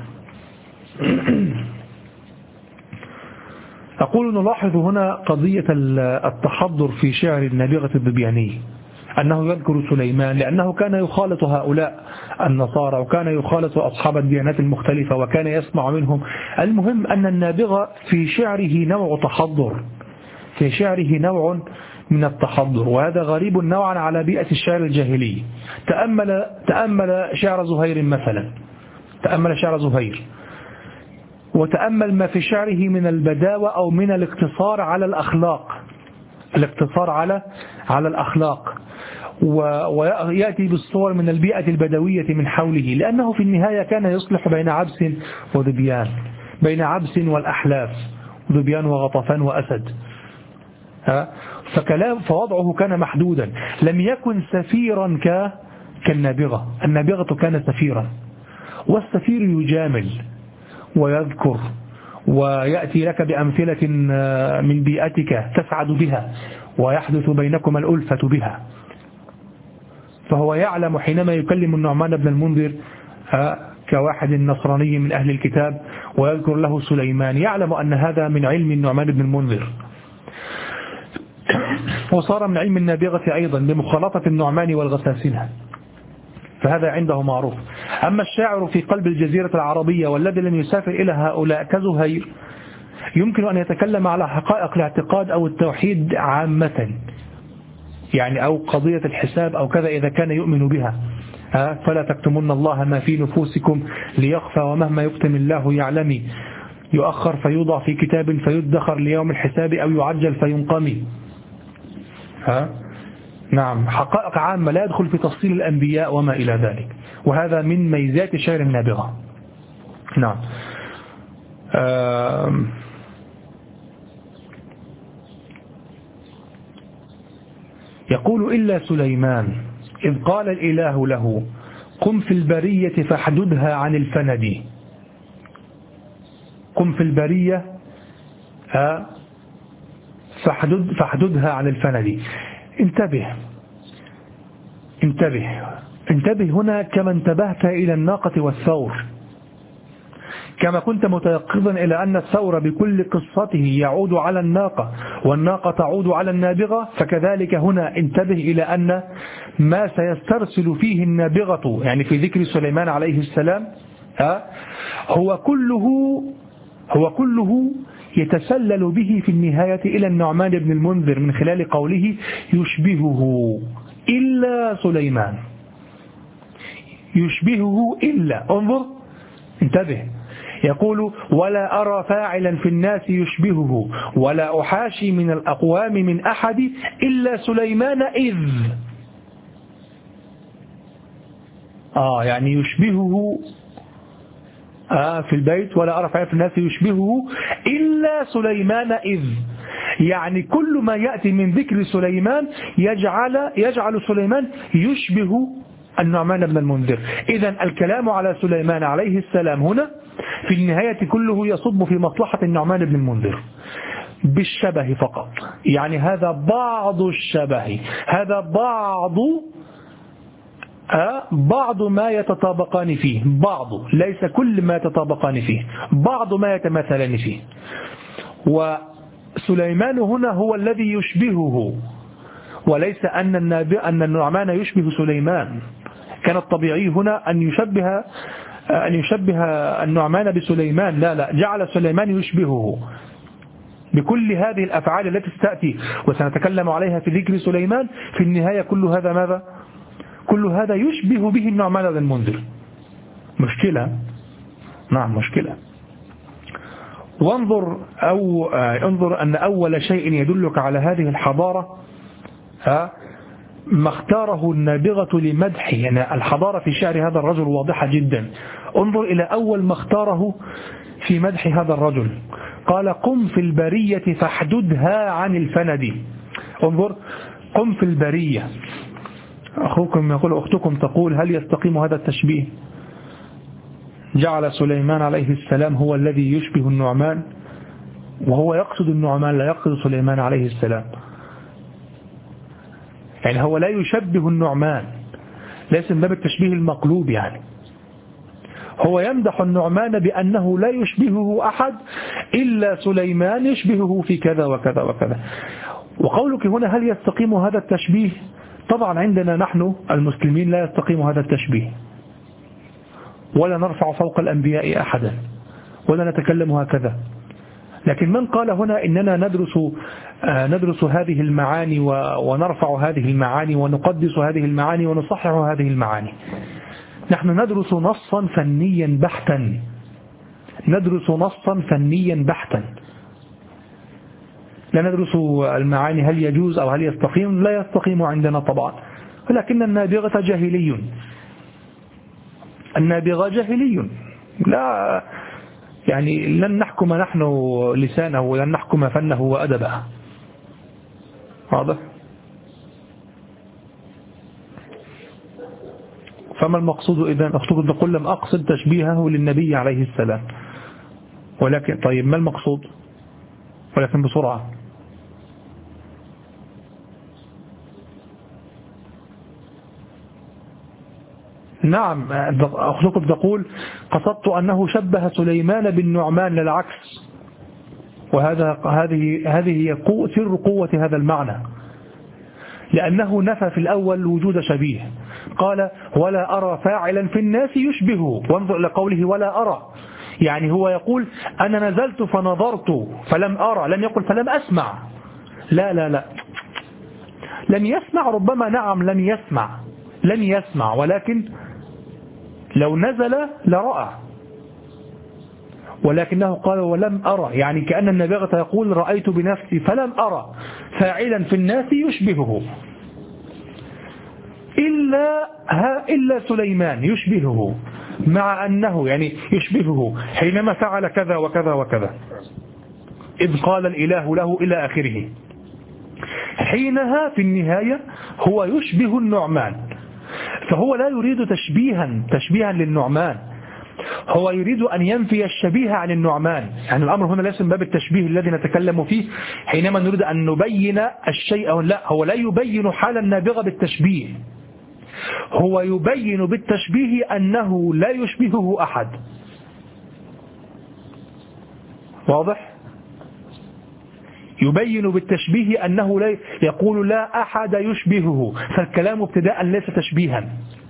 أقول نلاحظ هنا قضية التحضر في شعر النابغة الذبياني، أنه يذكر سليمان لأنه كان يخالط هؤلاء النصارى، وكان يخالط أصحاب الديانات المختلفة، وكان يسمع منهم. المهم أن النابغة في شعره نوع تحضر، في شعره نوع من التحضر، وهذا غريب نوعا على بيئة الشعر الجاهلي. تأمل تأمل شعر زهير مثلا، تأمل شعر زهير، وتأمل ما في شعره من البداوة أو من الاقتصار على الأخلاق، الاقتصار على على الأخلاق، ويأتي بالصور من البيئة البدوية من حوله، لأنه في النهاية كان يصلح بين عبس وذبيان، بين عبس والأحلاف، ذبيان وغطفان وأسد. فكلام فوضعه كان محدودا، لم يكن سفيرا ك كالنابغة. النابغة كان سفيرا، والسفير يجامل ويذكر ويأتي لك بأمثلة من بيئتك تسعد بها ويحدث بينكما الألفة بها. فهو يعلم حينما يكلم النعمان بن المنذر كواحد نصراني من أهل الكتاب ويذكر له سليمان، يعلم أن هذا من علم النعمان بن المنذر، وصار من علم النابغة أيضا بمخالطة النعمان والغساسنة، فهذا عنده معروف. أما الشاعر في قلب الجزيرة العربية والذي لم يسافر إلى هؤلاء كزهير يمكن أن يتكلم على حقائق الاعتقاد أو التوحيد عامة، يعني أو قضية الحساب أو كذا إذا كان يؤمن بها. فلا تكتمون الله ما في نفوسكم ليخفى ومهما يكتم الله يعلم، يؤخر فيوضع في كتاب فيدخر ليوم الحساب أو يعجل فينقمي. ها؟ نعم، حقائق عامة لا يدخل في تفصيل الأنبياء وما إلى ذلك، وهذا من ميزات شعر النابغة. نعم. يقول إلا سليمان إذ قال الإله له قم في البرية فاحددها عن الفند. قم في البرية فاحدد فاحددها عن الفند. انتبه انتبه انتبه هنا كما انتبهت إلى الناقة والثور، كما كنت متيقظا إلى أن الثور بكل قصته يعود على الناقة والناقة تعود على النابغة، فكذلك هنا انتبه إلى أن ما سيسترسل فيه النابغة يعني في ذكر سليمان عليه السلام هو كله هو كله يتسلل به في النهاية إلى النعمان بن المنذر من خلال قوله يشبهه إلا سليمان. يشبهه إلا، انظر انتبه، يقول ولا أرى فاعلا في الناس يشبهه ولا أحاشي من الأقوام من أحد إلا سليمان إذ آه يعني يشبهه آه في البيت ولا أرى فاعلا في الناس يشبهه إلا سليمان إذ، يعني كل ما يأتي من ذكر سليمان يجعل يجعل سليمان يشبه النعمان بن المنذر. إذن الكلام على سليمان عليه السلام هنا في النهاية كله يصب في مصلحة النعمان بن المنذر بالشبه فقط، يعني هذا بعض الشبه، هذا بعض آه بعض ما يتطابقان فيه، بعض ليس كل ما يتطابقان فيه، بعض ما يتماثلان فيه. وسليمان هنا هو الذي يشبهه وليس أن النبي أن النعمان يشبه سليمان. كان الطبيعي هنا أن يشبه أن يشبه النعمان بسليمان، لا لا، جعل سليمان يشبهه بكل هذه الأفعال التي ستأتي وسنتكلم عليها في ذكر سليمان. في النهاية كل هذا ماذا؟ كل هذا يشبه به النعمان بن المنذر. مشكلة، نعم مشكلة. وانظر أو انظر أن أول شيء يدلك على هذه الحضارة ها ما اختاره النابغة لمدحه، يعني الحضارة في شعر هذا الرجل واضحة جدا. انظر إلى أول ما اختاره في مدح هذا الرجل، قال قم في البرية فاحددها عن الفند. انظر، قم في البرية. أخوكم يقول أختكم تقول هل يستقيم هذا التشبيه؟ جعل سليمان عليه السلام هو الذي يشبه النعمان وهو يقصد النعمان لا يقصد سليمان عليه السلام، يعني هو لا يشبه النعمان، ليس من باب التشبيه المقلوب، يعني هو يمدح النعمان بأنه لا يشبهه أحد إلا سليمان يشبهه في كذا وكذا وكذا. وقولك هنا هل يستقيم هذا التشبيه؟ طبعا عندنا نحن المسلمين لا يستقيم هذا التشبيه، ولا نرفع فوق الأنبياء أحدا ولا نتكلم هكذا. لكن من قال هنا إننا ندرس ندرس هذه المعاني ونرفع هذه المعاني ونقدس هذه المعاني ونصحح هذه المعاني؟ نحن ندرس نصا فنيا بحتا، ندرس نصا فنيا بحتا، لا ندرس المعاني هل يجوز أو هل يستقيم، لا يستقيم عندنا طبعا. ولكن النابغة جاهلي، النابغة جاهلي، لا يعني لن نحكم نحن لسانه ولن نحكم فنه وأدبه. واضح؟ فما المقصود إذن؟ أختكم تقول لم أقصد تشبيهه للنبي عليه السلام. ولكن طيب ما المقصود؟ ولكن بسرعة. نعم أخذكم تقول قصدت أنه شبه سليمان بالنعمان للعكس، وهذا هذه هذه هي قوة سر قوة هذا المعنى، لأنه نفى في الأول وجود شبيه، قال ولا أرى فاعلا في الناس يشبهه، وانظر إلى قوله ولا أرى، يعني هو يقول أنا نزلت فنظرت فلم أرى، لم يقل فلم أسمع، لا لا لا لم يسمع، ربما نعم لم يسمع لم يسمع ولكن لو نزل لرأى، ولكنه قال ولم أرى، يعني كأن النابغة يقول رأيت بنفسي فلم أرى فاعلا في الناس يشبهه إلا, إلا سليمان يشبهه، مع أنه يعني يشبهه حينما فعل كذا وكذا وكذا إذ قال الإله له إلى آخره. حينها في النهاية هو يشبه النعمان، فهو لا يريد تشبيها تشبيها للنعمان، هو يريد أن ينفي الشبيه عن النعمان. يعني الأمر هنا ليس من باب التشبيه الذي نتكلم فيه حينما نريد أن نبين الشيء، لا هو لا يبين حال النابغة بالتشبيه، هو يبين بالتشبيه أنه لا يشبهه أحد. واضح؟ يبين بالتشبيه أنه لا يقول لا أحد يشبهه، فالكلام ابتداء ليس تشبيها،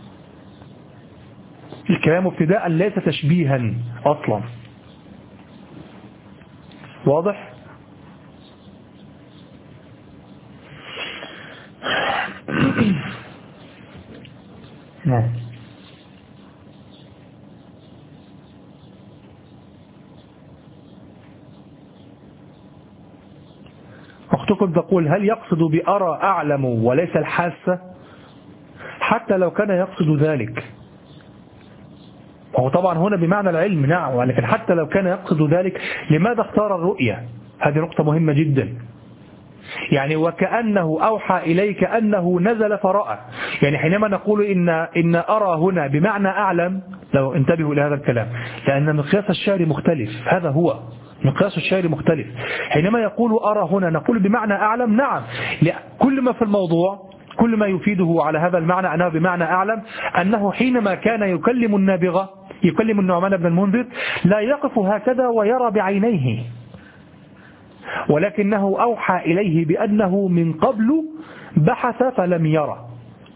الكلام ابتداء ليس تشبيها أصلا. واضح؟ نعم. أختكم تقول هل يقصد بأرى أعلم وليس الحاسة؟ حتى لو كان يقصد ذلك، وهو طبعا هنا بمعنى العلم نعم، ولكن حتى لو كان يقصد ذلك لماذا اختار الرؤية؟ هذه نقطة مهمة جدا. يعني وكأنه أوحى إليك أنه نزل فرأى، يعني حينما نقول إن, إن أرى هنا بمعنى أعلم، لو انتبهوا إلى هذا الكلام، لأن مقياس الشعر مختلف، هذا هو مقياس الشعر مختلف. حينما يقول أرى هنا نقول بمعنى أعلم، نعم كل ما في الموضوع كل ما يفيده على هذا المعنى أنه بمعنى أعلم أنه حينما كان يكلم النابغة يكلم النعمان بن المنذر لا يقف هكذا ويرى بعينيه، ولكنه أوحى إليه بأنه من قبل بحث فلم يرى.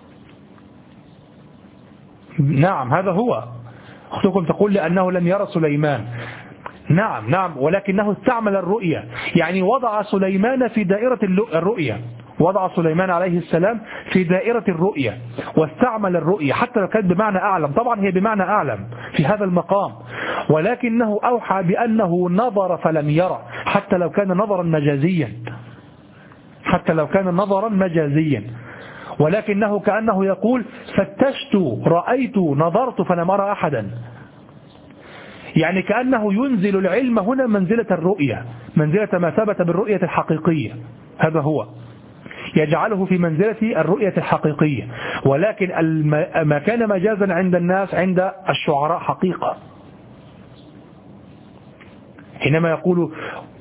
نعم هذا هو. أختكم تقول لأنه لم يرى سليمان، نعم نعم ولكنه استعمل الرؤية، يعني وضع سليمان في دائرة الرؤية، وضع سليمان عليه السلام في دائرة الرؤية واستعمل الرؤية حتى لو كانت بمعنى أعلم، طبعا هي بمعنى أعلم في هذا المقام، ولكنه أوحى بأنه نظر فلم يرى حتى لو كان نظرا مجازيا، حتى لو كان نظرا مجازيا، ولكنه كأنه يقول فتشت رأيت نظرت فلم أرى أحدا، يعني كأنه ينزل العلم هنا منزلة الرؤية، منزلة ما ثبت بالرؤية الحقيقية، هذا هو يجعله في منزلة الرؤية الحقيقية، ولكن ما كان مجازا عند الناس عند الشعراء حقيقة. حينما يقول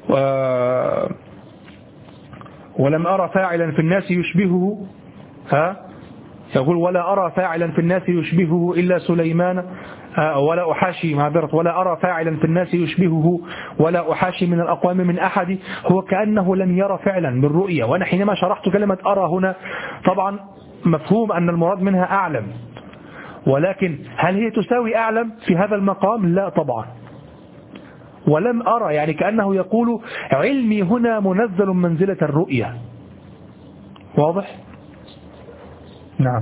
ولم أرى فاعلا في الناس يشبهه، ها يقول ولا أرى فاعلا في الناس يشبهه إلا سليمان، ولا أحاشي معذرة ولا أرى فاعلا في الناس يشبهه ولا أحاشي من الأقوام من أحد، هو كأنه لم يرى فعلا بالرؤية. وأنا حينما شرحت كلمة أرى هنا طبعا مفهوم أن المراد منها أعلم، ولكن هل هي تساوي أعلم في هذا المقام؟ لا طبعا. ولم أرى يعني كأنه يقول علمي هنا منزل منزلة الرؤية. واضح؟ نعم.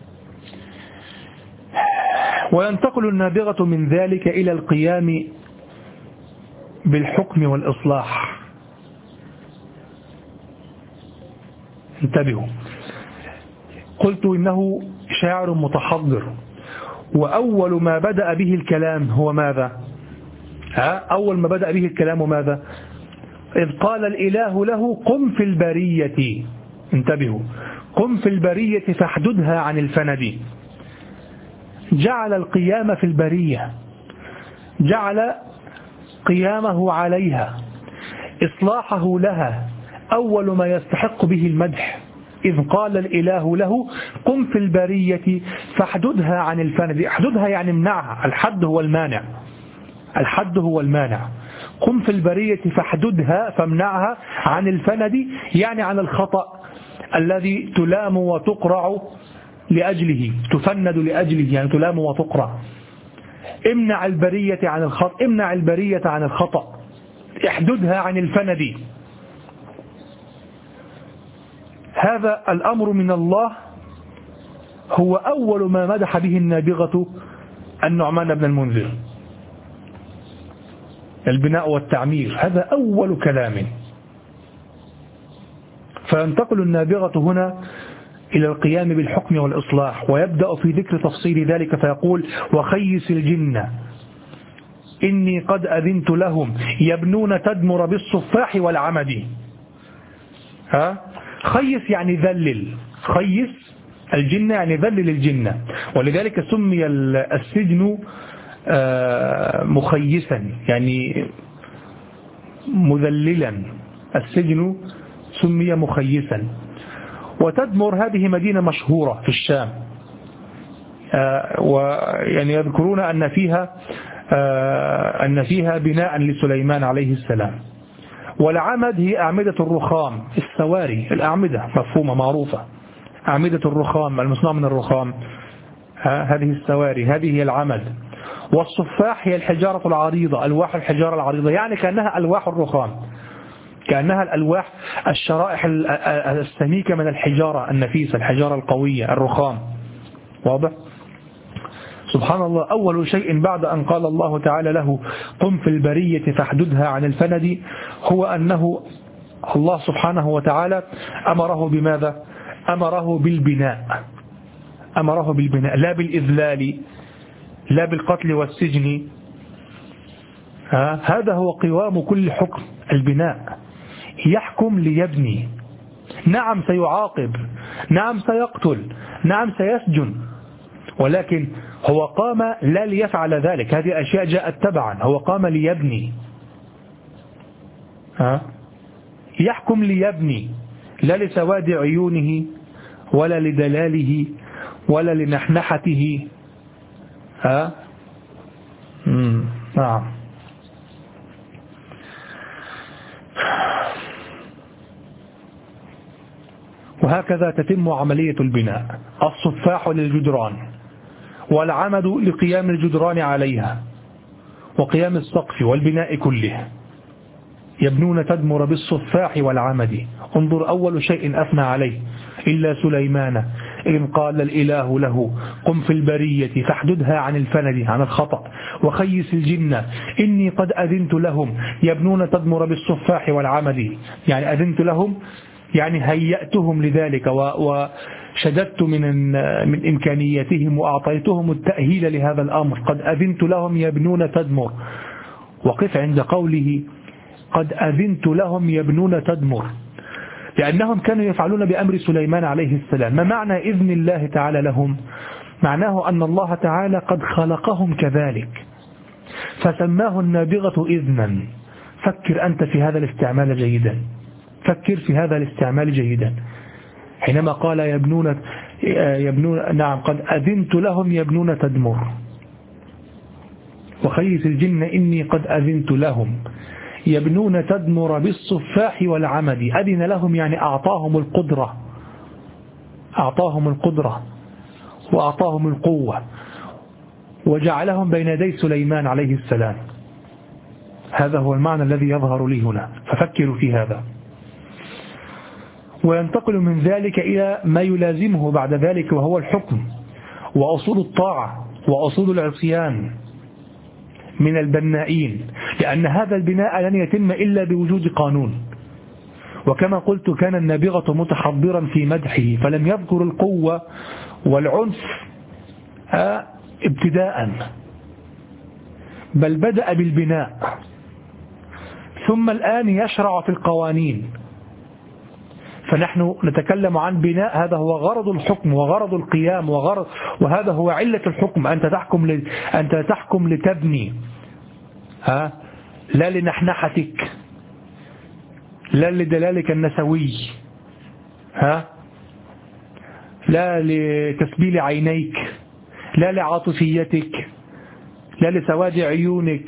وينتقل النابغة من ذلك إلى القيام بالحكم والإصلاح. انتبهوا، قلت إنه شاعر متحضر، وأول ما بدأ به الكلام هو ماذا؟ ها؟ أول ما بدأ به الكلام ماذا؟ إذ قال الإله له قم في البرية، انتبهوا، قم في البرية فاحددها عن الفند، جعل القيام في البرية، جعل قيامه عليها، إصلاحه لها، أول ما يستحق به المدح، إذ قال الإله له قم في البرية فاحددها عن الفند. احددها يعني امنعها، الحد هو المانع، الحد هو المانع. قم في البرية فاحددها فامنعها عن الفند، يعني عن الخطأ الذي تلام وتقرع لأجله، تفند لأجله، يعني تلام وتقرع. امنع البرية عن الخطأ، امنع البرية عن الخطأ، احددها عن الفند. هذا الأمر من الله هو أول ما مدح به النابغة النعمان بن المنذر، البناء والتعمير، هذا أول كلام. فينتقل النابغة هنا إلى القيام بالحكم والإصلاح، ويبدأ في ذكر تفصيل ذلك فيقول وخيس الجن إني قد أذنت لهم يبنون تدمر بالصفاح والعمد. ها؟ خيس يعني ذلل، خيس الجن يعني ذلل الجن، ولذلك سمي السجن مخيسا يعني مذللا، السجن سمي مخيسا. وتدمر هذه مدينة مشهورة في الشام، ويعني يذكرون أن فيها أن فيها بناء لسليمان عليه السلام. والعمد هي أعمدة الرخام، السواري، الأعمدة مفهومة معروفة، أعمدة الرخام المصنوع من الرخام، هذه السواري، هذه هي العمد. والصفاح هي الحجارة العريضة، ألواح الحجارة العريضة، يعني كأنها ألواح الرخام، كأنها الألواح الشرائح السميكة من الحجارة النفيسة، الحجارة القوية، الرخام. واضح؟ سبحان الله، أول شيء بعد أن قال الله تعالى له قم في البرية فاحددها عن الفند هو أنه الله سبحانه وتعالى أمره بماذا؟ أمره بالبناء، أمره بالبناء لا بالإذلال، لا بالقتل والسجن. هذا هو قوام كل حكم، البناء. يحكم ليبني، نعم سيعاقب، نعم سيقتل، نعم سيسجن، ولكن هو قام لا ليفعل ذلك، هذه أشياء جاءت تبعا، هو قام ليبني. ها؟ يحكم ليبني، لا لسواد عيونه ولا لدلاله ولا لنحنحته. ها؟ مم. نعم. وهكذا تتم عملية البناء، الصفاح للجدران، والعمد لقيام الجدران عليها، وقيام السقف والبناء كله. يبنون تدمر بالصفاح والعمد. انظر أول شيء أثنى عليه إلا سليمان إذ قال الإله له قم في البرية فاحددها عن الفند، عن الخطأ، وخيس الجن إني قد أذنت لهم يبنون تدمر بالصفاح والعمد، يعني أذنت لهم يعني هيأتهم لذلك وشددت من من إمكانياتهم وأعطيتهم التأهيل لهذا الأمر. قد أذنت لهم يبنون تدمر. وقف عند قوله قد أذنت لهم يبنون تدمر، لأنهم كانوا يفعلون بأمر سليمان عليه السلام. ما معنى إذن الله تعالى لهم؟ معناه أن الله تعالى قد خلقهم كذلك، فسماه النابغة إذنا. فكر أنت في هذا الاستعمال جيدا، فكر في هذا الاستعمال جيدا. حينما قال يبنون, يبنون نعم قد أذنت لهم يبنون تدمر، وخيس الجن إني قد أذنت لهم يبنون تدمر بالصفاح والعمد. أذن لهم يعني أعطاهم القدرة، أعطاهم القدرة وأعطاهم القوة، وجعلهم بين يدي سليمان عليه السلام. هذا هو المعنى الذي يظهر لي هنا، ففكروا في هذا. وينتقل من ذلك إلى ما يلازمه بعد ذلك، وهو الحكم وأصول الطاعة وأصول العصيان من البنائين، لأن هذا البناء لن يتم إلا بوجود قانون. وكما قلت كان النابغة متحضرا في مدحه، فلم يذكر القوة والعنف ابتداء، بل بدأ بالبناء، ثم الآن يشرع في القوانين. فنحن نتكلم عن بناء، هذا هو غرض الحكم وغرض القيام وغرض، وهذا هو علة الحكم. أنت تحكم ل... أنت تحكم لتبني، ها لا لنحنحتك، لا لدلالك النسوي، ها، لا لتسبيل عينيك، لا لعاطفيتك، لا لسواد عيونك.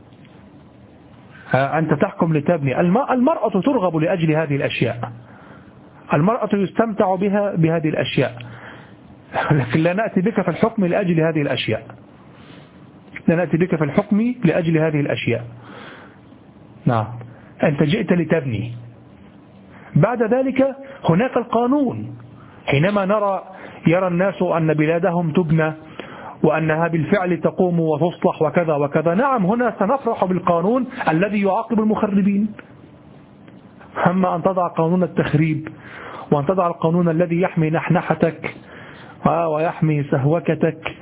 ها، أنت تحكم لتبني. المرأة ترغب لأجل هذه الأشياء، المرأة يستمتع بها بهذه الأشياء، لكن لا نأتي بك في الحكم لأجل هذه الأشياء، لا نأتي بك في الحكم لأجل هذه الأشياء. نعم، أنت جئت لتبني. بعد ذلك هناك القانون. حينما نرى يرى الناس أن بلادهم تبنى وأنها بالفعل تقوم وتصلح وكذا وكذا، نعم، هنا سنفرح بالقانون الذي يعاقب المخربين. أما أن تضع قانون التخريب وأن تضع القانون الذي يحمي نحنحتك ويحمي سهوكتك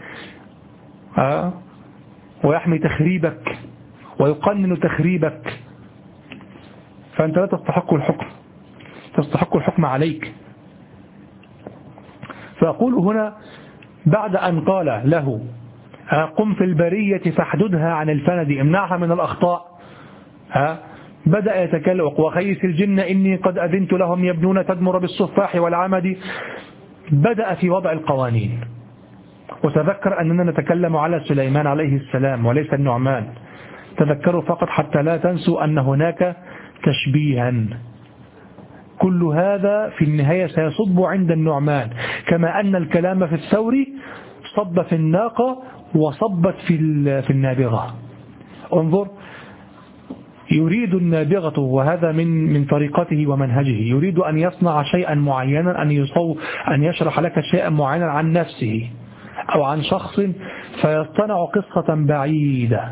ويحمي تخريبك ويقنن تخريبك، فأنت لا تستحق الحكم، تستحق الحكم عليك. فأقول هنا بعد أن قال له قم في البرية فاحددها عن الفند، امنعها من الأخطاء، ها، بدأ يتكلم وخيس الجن إني قد أذنت لهم يبنون تدمر بالصفاح والعمد. بدأ في وضع القوانين. وتذكر أننا نتكلم على سليمان عليه السلام وليس النعمان، تذكروا فقط حتى لا تنسوا أن هناك تشبيها. كل هذا في النهاية سيصب عند النعمان، كما أن الكلام في الثور صب في الناقة وصبت في في النابغة. انظر، يريد النابغة، وهذا من من طريقته ومنهجه، يريد أن يصنع شيئا معينا، أن يصو أن يشرح لك شيئا معينا عن نفسه أو عن شخص، فيصطنع قصة بعيدة،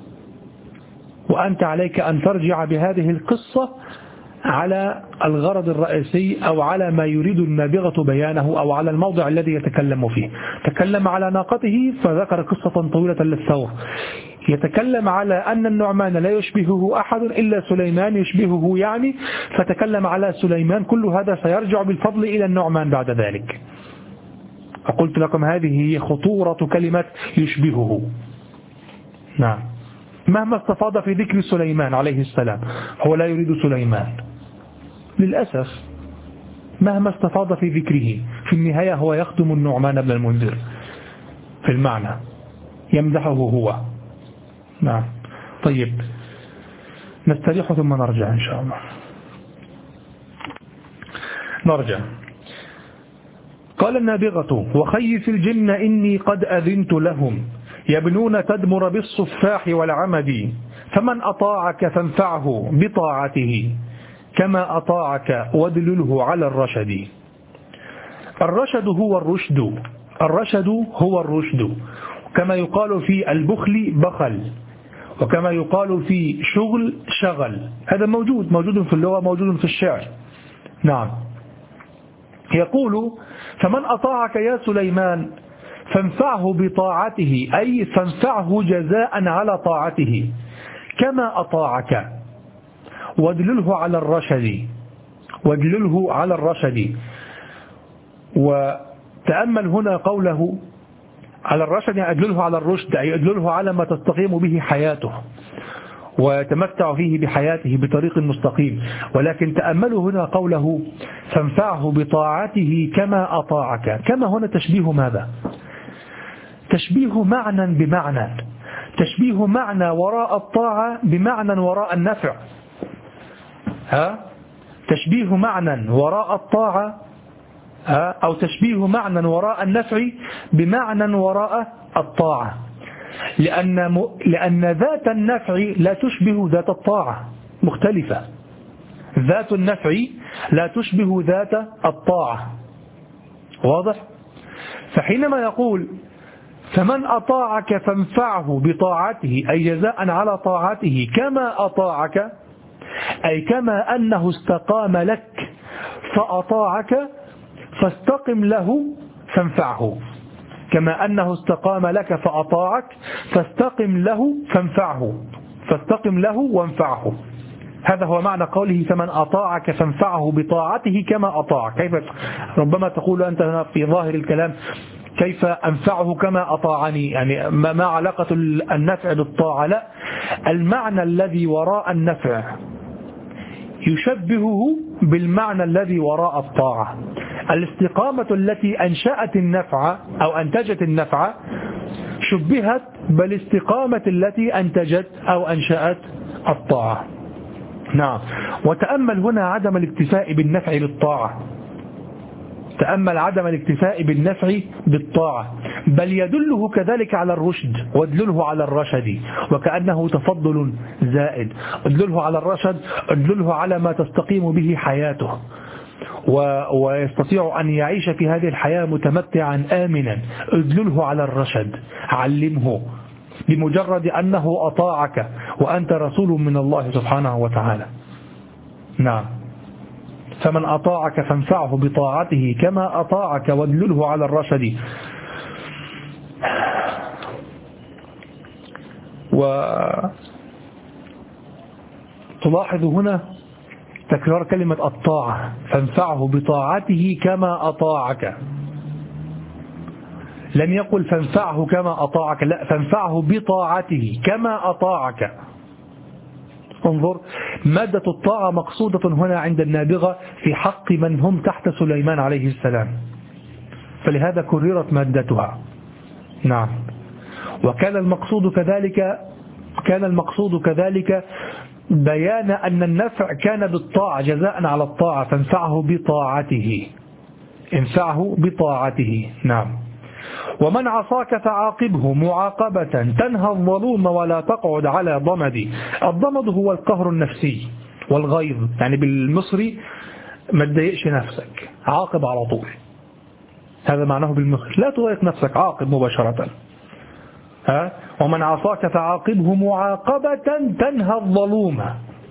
وأنت عليك أن ترجع بهذه القصة على الغرض الرئيسي أو على ما يريد النابغة بيانه أو على الموضع الذي يتكلم فيه. تكلم على ناقته فذكر قصة طويلة للثور، يتكلم على أن النعمان لا يشبهه أحد إلا سليمان يشبهه يعني، فتكلم على سليمان. كل هذا سيرجع بالفضل إلى النعمان بعد ذلك. فقلت لكم هذه هي خطورة كلمة يشبهه. نعم، مهما استفاض في ذكر سليمان عليه السلام هو لا يريد سليمان للأسف، مهما استفاض في ذكره في النهاية هو يخدم النعمان بن المنذر في المعنى، يمدحه هو. نعم، طيب نستريح ثم نرجع إن شاء الله. نرجع. قال النابغة وخيف الجن إني قد أذنت لهم يبنون تدمر بالصفاح والعمد، فمن أطاعك فانفعه بطاعته كما أطاعك وادلله على الرشد. الرشد هو الرشد، الرشد هو الرشد، كما يقال في البخل بخل، وكما يقال في شغل شغل. هذا موجود موجود في اللغة، موجود في الشعر. نعم، يقول فمن أطاعك يا سليمان فانفعه بطاعته، أي فانفعه جزاء على طاعته كما أطاعك وادلله على الرشد، وادلله على الرشد. وتأمل هنا قوله على الرشد، يعني أدلله على الرشد، أي أدلله على ما تستقيم به حياته ويتمتع فيه بحياته بطريق مستقيم. ولكن تأملوا هنا قوله فانفعه بطاعته كما أطاعك. كما هنا تشبيه ماذا؟ تشبيه معنى بمعنى، تشبيه معنى وراء الطاعة بمعنى وراء النفع. ها؟ تشبيه معنى وراء الطاعة، ها؟ أو تشبيه معنى وراء النفع بمعنى وراء الطاعة، لأن, م... لأن ذات النفع لا تشبه ذات الطاعة، مختلفة. ذات النفع لا تشبه ذات الطاعة، واضح؟ فحينما يقول فمن أطاعك فانفعه بطاعته، أي جزاء على طاعته كما أطاعك، أي كما أنه استقام لك فأطاعك فاستقم له فانفعه، كما أنه استقام لك فأطاعك فاستقم له فانفعه، فاستقم له وانفعه. هذا هو معنى قوله فمن أطاعك فانفعه بطاعته كما أطاعك. كيف ربما تقول أنت في ظاهر الكلام كيف أنفعه كما أطاعني، يعني ما علاقة النفع بالطاعة؟ لا، المعنى الذي وراء النفع يشبهه بالمعنى الذي وراء الطاعة. الاستقامة التي أنشأت النفع أو أنتجت النفع شبهت بالاستقامة التي أنتجت أو أنشأت الطاعة. نعم. وتأمل هنا عدم الاكتفاء بالنفع بالطاعة، تأمل عدم الاكتفاء بالنفع بالطاعة، بل يدله كذلك على الرشد وادلله على الرشد، وكأنه تفضل زائد. ادلله على الرشد، ادلله على ما تستقيم به حياته ويستطيع أن يعيش في هذه الحياة متمتعا آمنا. ادلله على الرشد، علمه بمجرد أنه أطاعك وأنت رسول من الله سبحانه وتعالى. نعم. فمن أطاعك فانفعه بطاعته كما أطاعك وادلله على الرشد. وتلاحظ هنا تكرار كلمة الطاعة، فانفعه بطاعته كما أطاعك. لم يقل فانفعه كما أطاعك، لا، فانفعه بطاعته كما أطاعك. انظر، مادة الطاعة مقصودة هنا عند النابغة في حق من هم تحت سليمان عليه السلام، فلهذا كررت مادتها. نعم. وكان المقصود كذلك كان المقصود كذلك بيان أن النفع كان بالطاعة جزاء على الطاعة، فانفعه بطاعته، انفعه بطاعته. نعم. ومن عصاك فعاقبه معاقبة تنهى الظلوم ولا تقعد على ضمد. الضمد هو القهر النفسي والغيظ، يعني بالمصري ما تضايقش نفسك، عاقب على طول، هذا معناه بالمصري، لا تضايق نفسك، عاقب مباشرة. ها؟ ومن عصاك فعاقبه معاقبة تنهى الظلوم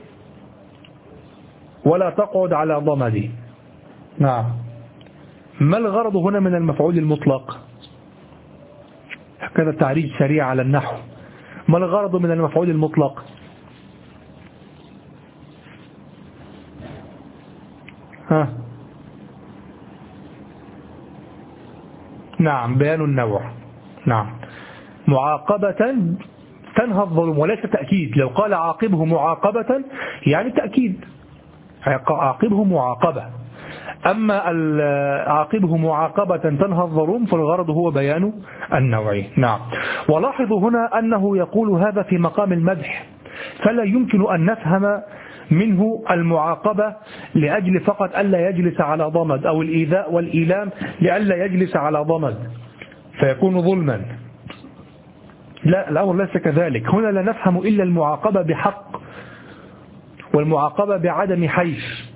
ولا تقعد على ضمد. نعم. ما الغرض هنا من المفعول المطلق؟ هكذا تعريج سريع على النحو. ما الغرض من المفعول المطلق؟ ها؟ نعم، بيان النوع. نعم. معاقبة تنهى الظلم، وليس تأكيد. لو قال عاقبه معاقبة يعني تأكيد، عاقبه معاقبة. أما عاقبه معاقبة تنهى الظلم فالغرض هو بيان النوع. نعم. ولاحظوا هنا أنه يقول هذا في مقام المدح، فلا يمكن أن نفهم منه المعاقبة لأجل فقط ألا يجلس على ضمد، أو الإيذاء والإيلام لألا يجلس على ضمد فيكون ظلما. لا، الأمر ليس كذلك. هنا لا نفهم إلا المعاقبة بحق، والمعاقبة بعدم حيث.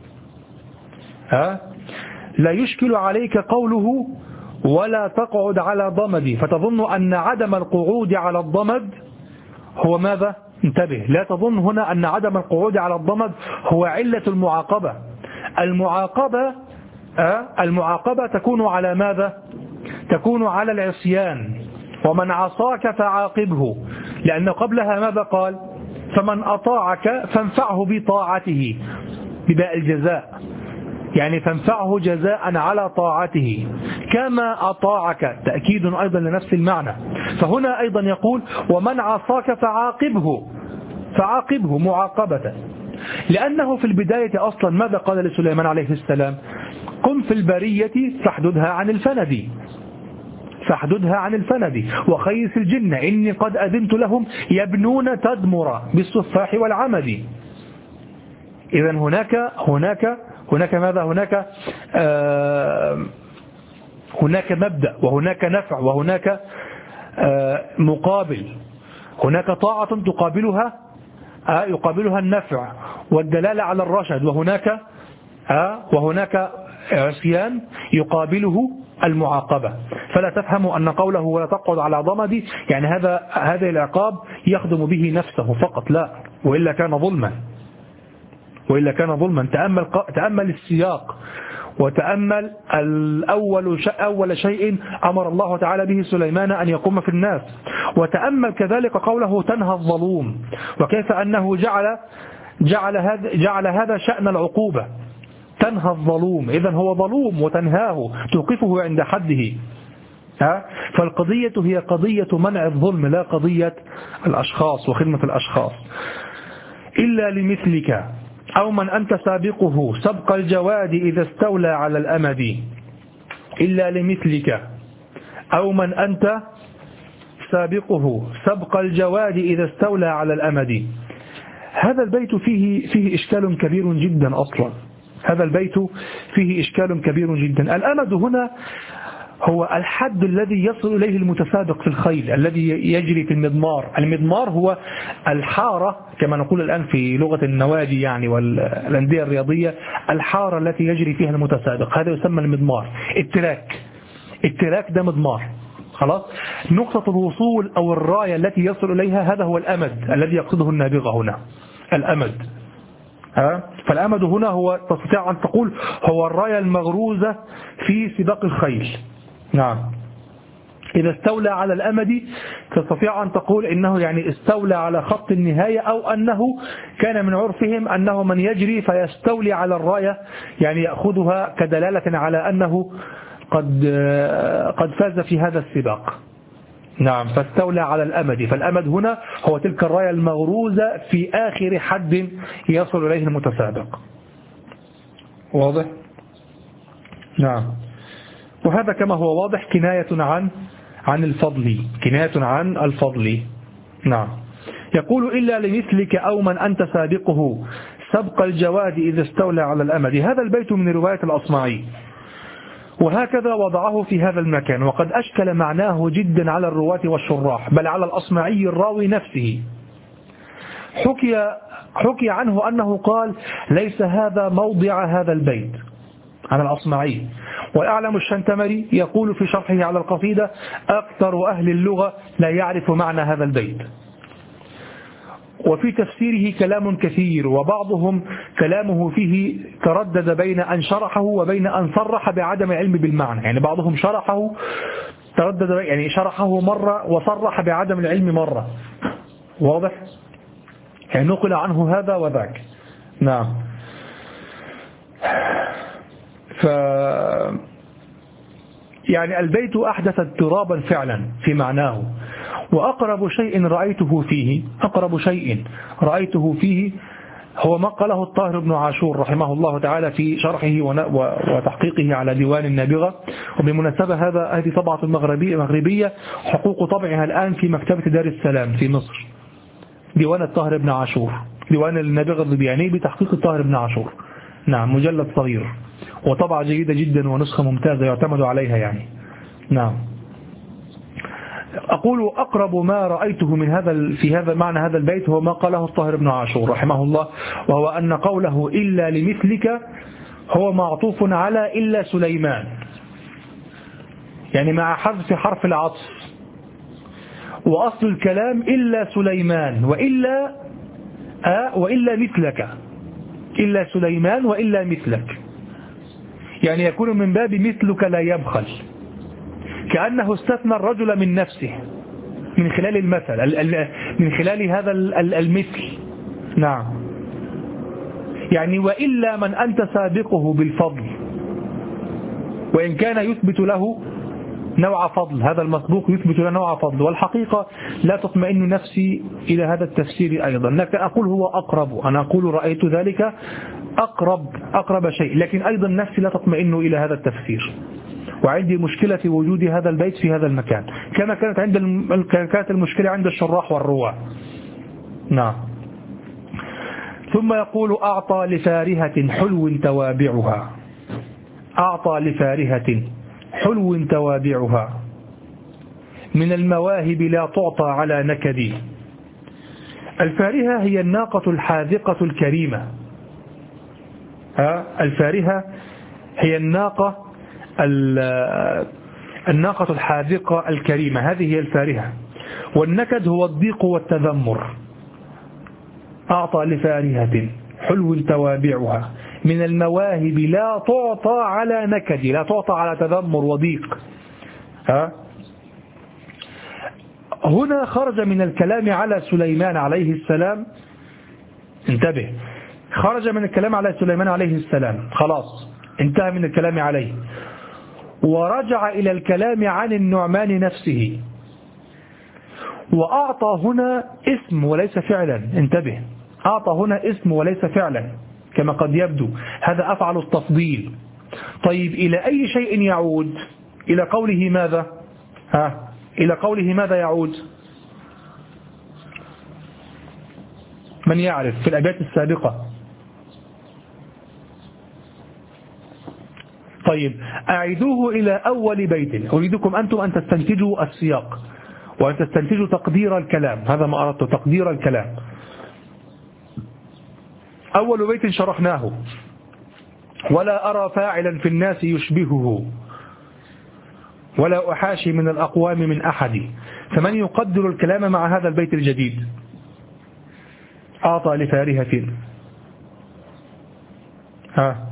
ها؟ لا يشكل عليك قوله ولا تقعد على ضمد فتظن أن عدم القعود على الضمد هو ماذا؟ انتبه، لا تظن هنا أن عدم القعود على الضمد هو علة المعاقبة. المعاقبة أه؟ المعاقبة تكون على ماذا؟ تكون على العصيان. ومن عصاك فعاقبه، لأن قبلها ماذا قال؟ فمن أطاعك فانفعه بطاعته بباء الجزاء، يعني فانفعه جزاء على طاعته كما أطاعك، تأكيد أيضا لنفس المعنى. فهنا أيضا يقول ومن عصاك فعاقبه، فعاقبه معاقبة، لأنه في البداية أصلا ماذا قال لسليمان عليه السلام؟ قم في البرية فاحددها عن الفند، فاحددها عن الفند وخيس الجن إني قد أذنت لهم يبنون تدمر بالصفاح والعمد. إذا هناك هناك هناك ماذا؟ هناك آه هناك مبدأ وهناك نفع وهناك آه مقابل. هناك طاعة تقابلها آه يقابلها النفع والدلالة على الرشد، وهناك آه وهناك عصيان يقابله المعاقبة. فلا تفهم أن قوله ولا تقعد على ضمد يعني هذا هذا العقاب يخدم به نفسه فقط، لا، وإلا كان ظلما، وإلا كان ظلما. تأمل تأمل السياق، وتأمل الأول شيء أول شيء أمر الله تعالى به سليمان أن يقوم في الناس، وتأمل كذلك قوله تنهى الظلوم، وكيف أنه جعل جعل هذا جعل هذا شأن العقوبة، تنهى الظلوم. إذن هو ظلوم وتنهاه توقفه عند حده. ها؟ فالقضية هي قضية منع الظلم لا قضية الأشخاص وخدمة الأشخاص. إلا لمثلك أو من أنت سابقه سبق الجواد إذا استولى على الأمد. إلا لمثلك أو من أنت سابقه سبق الجواد إذا استولى على الأمد. هذا البيت فيه فيه إشكال كبير جدا أصلا. هذا البيت فيه إشكال كبير جدا. الأمد هنا هو الحد الذي يصل إليه المتسابق في الخيل الذي يجري في المضمار. المضمار هو الحارة كما نقول الآن في لغة النوادي يعني والأندية الرياضية، الحارة التي يجري فيها المتسابق، هذا يسمى المضمار. التراك التراك ده مضمار. خلاص، نقطة الوصول أو الراية التي يصل إليها هذا هو الأمد الذي يقصده النابغة هنا. الأمد ها؟ فالأمد هنا هو تستطيع أن تقول هو الراية المغروزة في سباق الخيل. نعم، إذا استولى على الأمد تستطيع أن تقول إنه يعني استولى على خط النهاية، أو أنه كان من عرفهم أنه من يجري فيستولي على الراية، يعني يأخذها كدلالة على أنه قد قد فاز في هذا السباق. نعم، فاستولى على الأمد. فالأمد هنا هو تلك الراية المغروزة في آخر حد يصل إليه المتسابق. واضح؟ نعم. وهذا كما هو واضح كناية عن عن الفضل، كناية عن الفضل. نعم. يقول إلا لمثلك أو من أنت سابقه سبق الجواد إذا استولى على الأمد. هذا البيت من رواية الأصمعي، وهكذا وضعه في هذا المكان، وقد أشكل معناه جدا على الرواة والشراح، بل على الأصمعي الراوي نفسه. حكي, حكي عنه أنه قال ليس هذا موضع هذا البيت عن الأصمعي. وأعلم الشنتمري يقول في شرحه على القصيدة أكثر أهل اللغة لا يعرف معنى هذا البيت. وفي تفسيره كلام كثير، وبعضهم كلامه فيه تردد بين أن شرحه وبين أن صرح بعدم العلم بالمعنى. يعني بعضهم شرحه تردد، يعني شرحه مرة وصرح بعدم العلم مرة. واضح؟ يعني نقل عنه هذا وذاك. نعم. ف يعني البيت أحدث اضطرابا فعلا في معناه. وأقرب شيء رأيته فيه أقرب شيء رأيته فيه هو ما قاله الطاهر بن عاشور رحمه الله تعالى في شرحه وتحقيقه على ديوان النابغة. وبمناسبة هذا هذه طبعة مغربية حقوق طبعها الآن في مكتبة دار السلام في مصر، ديوان الطاهر بن عاشور، ديوان النابغة الظبياني بتحقيق الطاهر بن عاشور. نعم، مجلد صغير وطبعة جيدة جدا ونسخة ممتازة يعتمد عليها يعني. نعم. أقول أقرب ما رأيته من هذا في هذا معنى هذا البيت هو ما قاله الطاهر بن عاشور رحمه الله، وهو أن قوله إلا لمثلك هو معطوف على إلا سليمان، يعني مع حذف حرف العطف. وأصل الكلام إلا سليمان وإلا آه وإلا مثلك، إلا سليمان وإلا مثلك، يعني يكون من باب مثلك لا يبخل، كأنه استثنى الرجل من نفسه من خلال المثل، من خلال هذا المثل. نعم، يعني وإلا من أنت سابقه بالفضل، وإن كان يثبت له نوع فضل، هذا المسبوق يثبت له نوع فضل، والحقيقة لا تطمئن نفسي إلى هذا التفسير أيضا، لكن أقول هو أقرب، أنا أقول رأيت ذلك أقرب أقرب شيء، لكن أيضا نفسي لا تطمئن إلى هذا التفسير، وعندي مشكلة في وجود هذا البيت في هذا المكان، كما كانت عند الم... كانت المشكلة عند الشراح والرواة. نعم. ثم يقول أعطى لفارهة حلو توابعها، أعطى لفارهة حلو توابعها من المواهب لا تعطى على نكد. الفارهة هي الناقة الحاذقة الكريمة، ها؟ الفارهة هي الناقة الناقة الحاذقة الكريمة، هذه هي الفارهة. والنكد هو الضيق والتذمر. أعطى لفارهة حلو توابعها من المواهب لا تعطى على نكد، لا تعطى على تذمر وضيق. ها؟ هنا خرج من الكلام على سليمان عليه السلام، انتبه، خرج من الكلام على سليمان عليه السلام، خلاص انتهى من الكلام عليه، ورجع إلى الكلام عن النعمان نفسه. وأعطى هنا اسم وليس فعلا، انتبه، أعطى هنا اسم وليس فعلا كما قد يبدو، هذا أفعل التفضيل. طيب إلى أي شيء يعود؟ إلى قوله ماذا؟ ها؟ إلى قوله ماذا يعود؟ من يعرف في الأبيات السابقة؟ طيب أعيدوه إلى أول بيت، أريدكم أنتم أن تستنتجوا السياق وأن تستنتجوا تقدير الكلام، هذا ما أردت، تقدير الكلام. أول بيت شرحناه: ولا أرى فاعلا في الناس يشبهه ولا أحاشي من الأقوام من أحد. فمن يقدر الكلام مع هذا البيت الجديد؟ أعطى لفارهة، ها،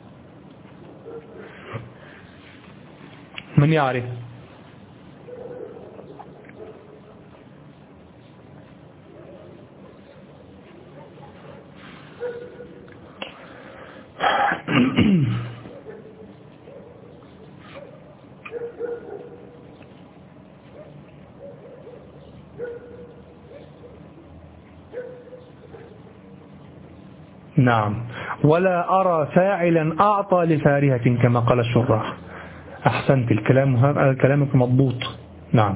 من يعرف؟ نعم، ولا أرى فاعلا أعطى لفارهة كما قال الشراح. أحسنت، الكلام كلامك مضبوط. نعم،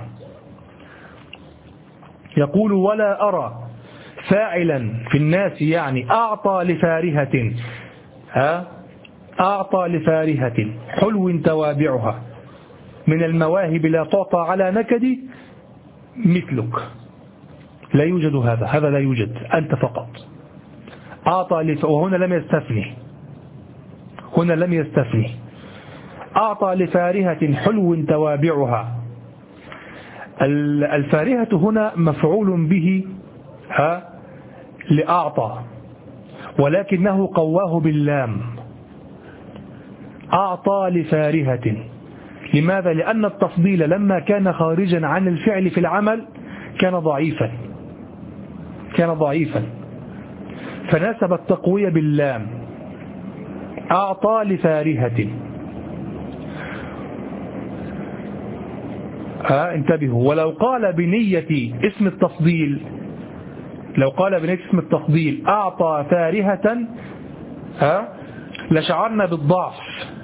يقول ولا أرى فاعلا في الناس، يعني أعطى لفارهة، ها، أعطى لفارهة حلو توابعها من المواهب لا تعطى على نكد مثلك. لا يوجد هذا، هذا لا يوجد، أنت فقط. أعطى لف... وهنا لم يستثني، هنا لم يستثني. أعطى لفارهة حلو توابعها. الفارهة هنا مفعول به، ها، لأعطى، ولكنه قواه باللام. أعطى لفارهة، لماذا؟ لأن التفضيل لما كان خارجا عن الفعل في العمل كان ضعيفا، كان ضعيفا، فناسب التقوية باللام. أعطى لفارهة. ها، انتبهوا، ولو قال بنية اسم التفضيل، لو قال بنية اسم التفضيل أعطى فارهة، ها، لشعرنا بالضعف.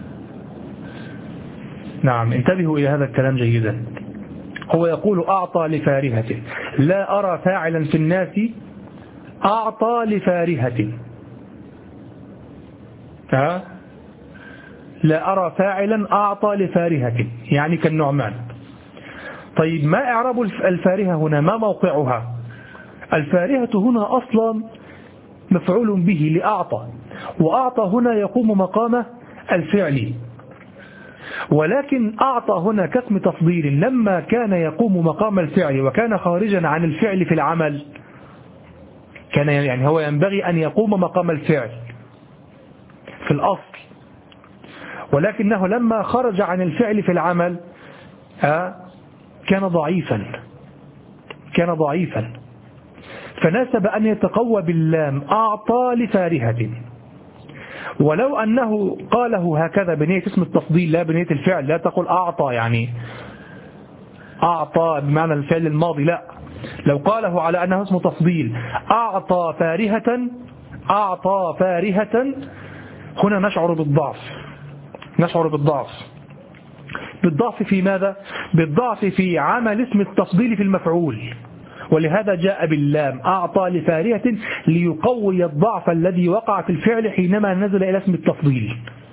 نعم، انتبهوا إلى هذا الكلام جيدا. هو يقول أعطى لفارهة، لا أرى فاعلا في الناس أعطى لفارهة، ها، لا أرى فاعلا أعطى لفارهة، يعني كالنعمان. طيب ما إعراب الفارهة هنا؟ ما موقعها؟ الفارهة هنا أصلا مفعول به لأعطى، وأعطى هنا يقوم مقام الفعل، ولكن أعطى هنا كاسم تفضيل لما كان يقوم مقام الفعل وكان خارجا عن الفعل في العمل، كان يعني هو ينبغي أن يقوم مقام الفعل في الأصل، ولكنه لما خرج عن الفعل في العمل كان ضعيفا، كان ضعيفا، فناسب أن يتقوى باللام أعطى لفارهة. ولو أنه قاله هكذا بنية اسم التفضيل لا بنية الفعل، لا تقول أعطى يعني أعطى بمعنى الفعل الماضي، لا، لو قاله على أنه اسم تفضيل أعطى فارهة، أعطى فارهة، هنا نشعر بالضعف، نشعر بالضعف. بالضعف في ماذا؟ بالضعف في عمل اسم التفضيل في المفعول، ولهذا جاء باللام أعطى لفارهة ليقوي الضعف الذي وقع في الفعل حينما نزل إلى اسم التفضيل.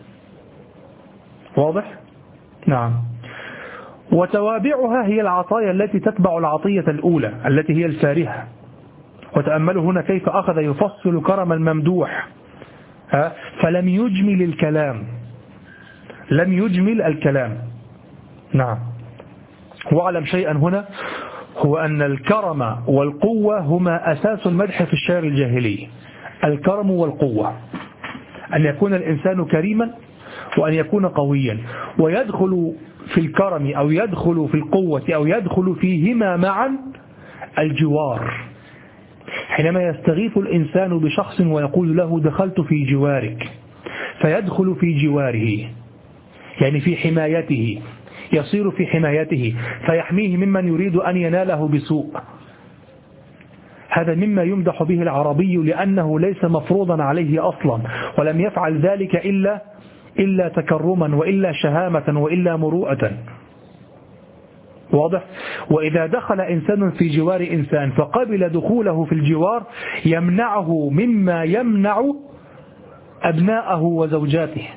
واضح؟ نعم. وتوابعها هي العطايا التي تتبع العطية الأولى التي هي الفارهة. وتأملوا هنا كيف أخذ يفصل كرم الممدوح، فلم يجمل الكلام، لم يجمل الكلام. نعم. واعلم شيئا هنا، هو أن الكرم والقوة هما أساس المدح في الشعر الجاهلي. الكرم والقوة، أن يكون الإنسان كريما وأن يكون قويا، ويدخل في الكرم أو يدخل في القوة أو يدخل فيهما معا الجوار. حينما يستغيث الإنسان بشخص ويقول له دخلت في جوارك، فيدخل في جواره، يعني في حمايته، يصير في حمايته فيحميه ممن يريد أن يناله بسوء. هذا مما يمدح به العربي لأنه ليس مفروضا عليه أصلا، ولم يفعل ذلك إلا إلا تكرما وإلا شهامة وإلا مروءة. واضح؟ وإذا دخل إنسان في جوار إنسان فقبل دخوله في الجوار يمنعه مما يمنع أبناءه وزوجاته،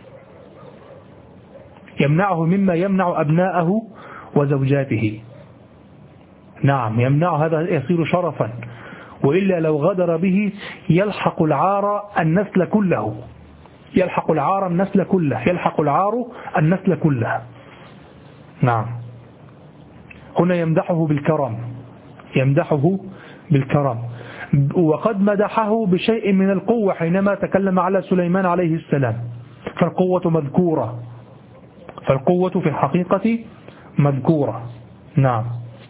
يمنعه مما يمنع أبناءه وزوجاته. نعم، يمنع، هذا يصير شرفا، وإلا لو غدر به يلحق العار النسل كله، يلحق العار النسل كله، يلحق العار النسل كله. نعم، هنا يمدحه بالكرم، يمدحه بالكرم. وقد مدحه بشيء من القوة حينما تكلم على سليمان عليه السلام، فالقوة مذكورة، فالقوة في الحقيقة مذكورة. نعم،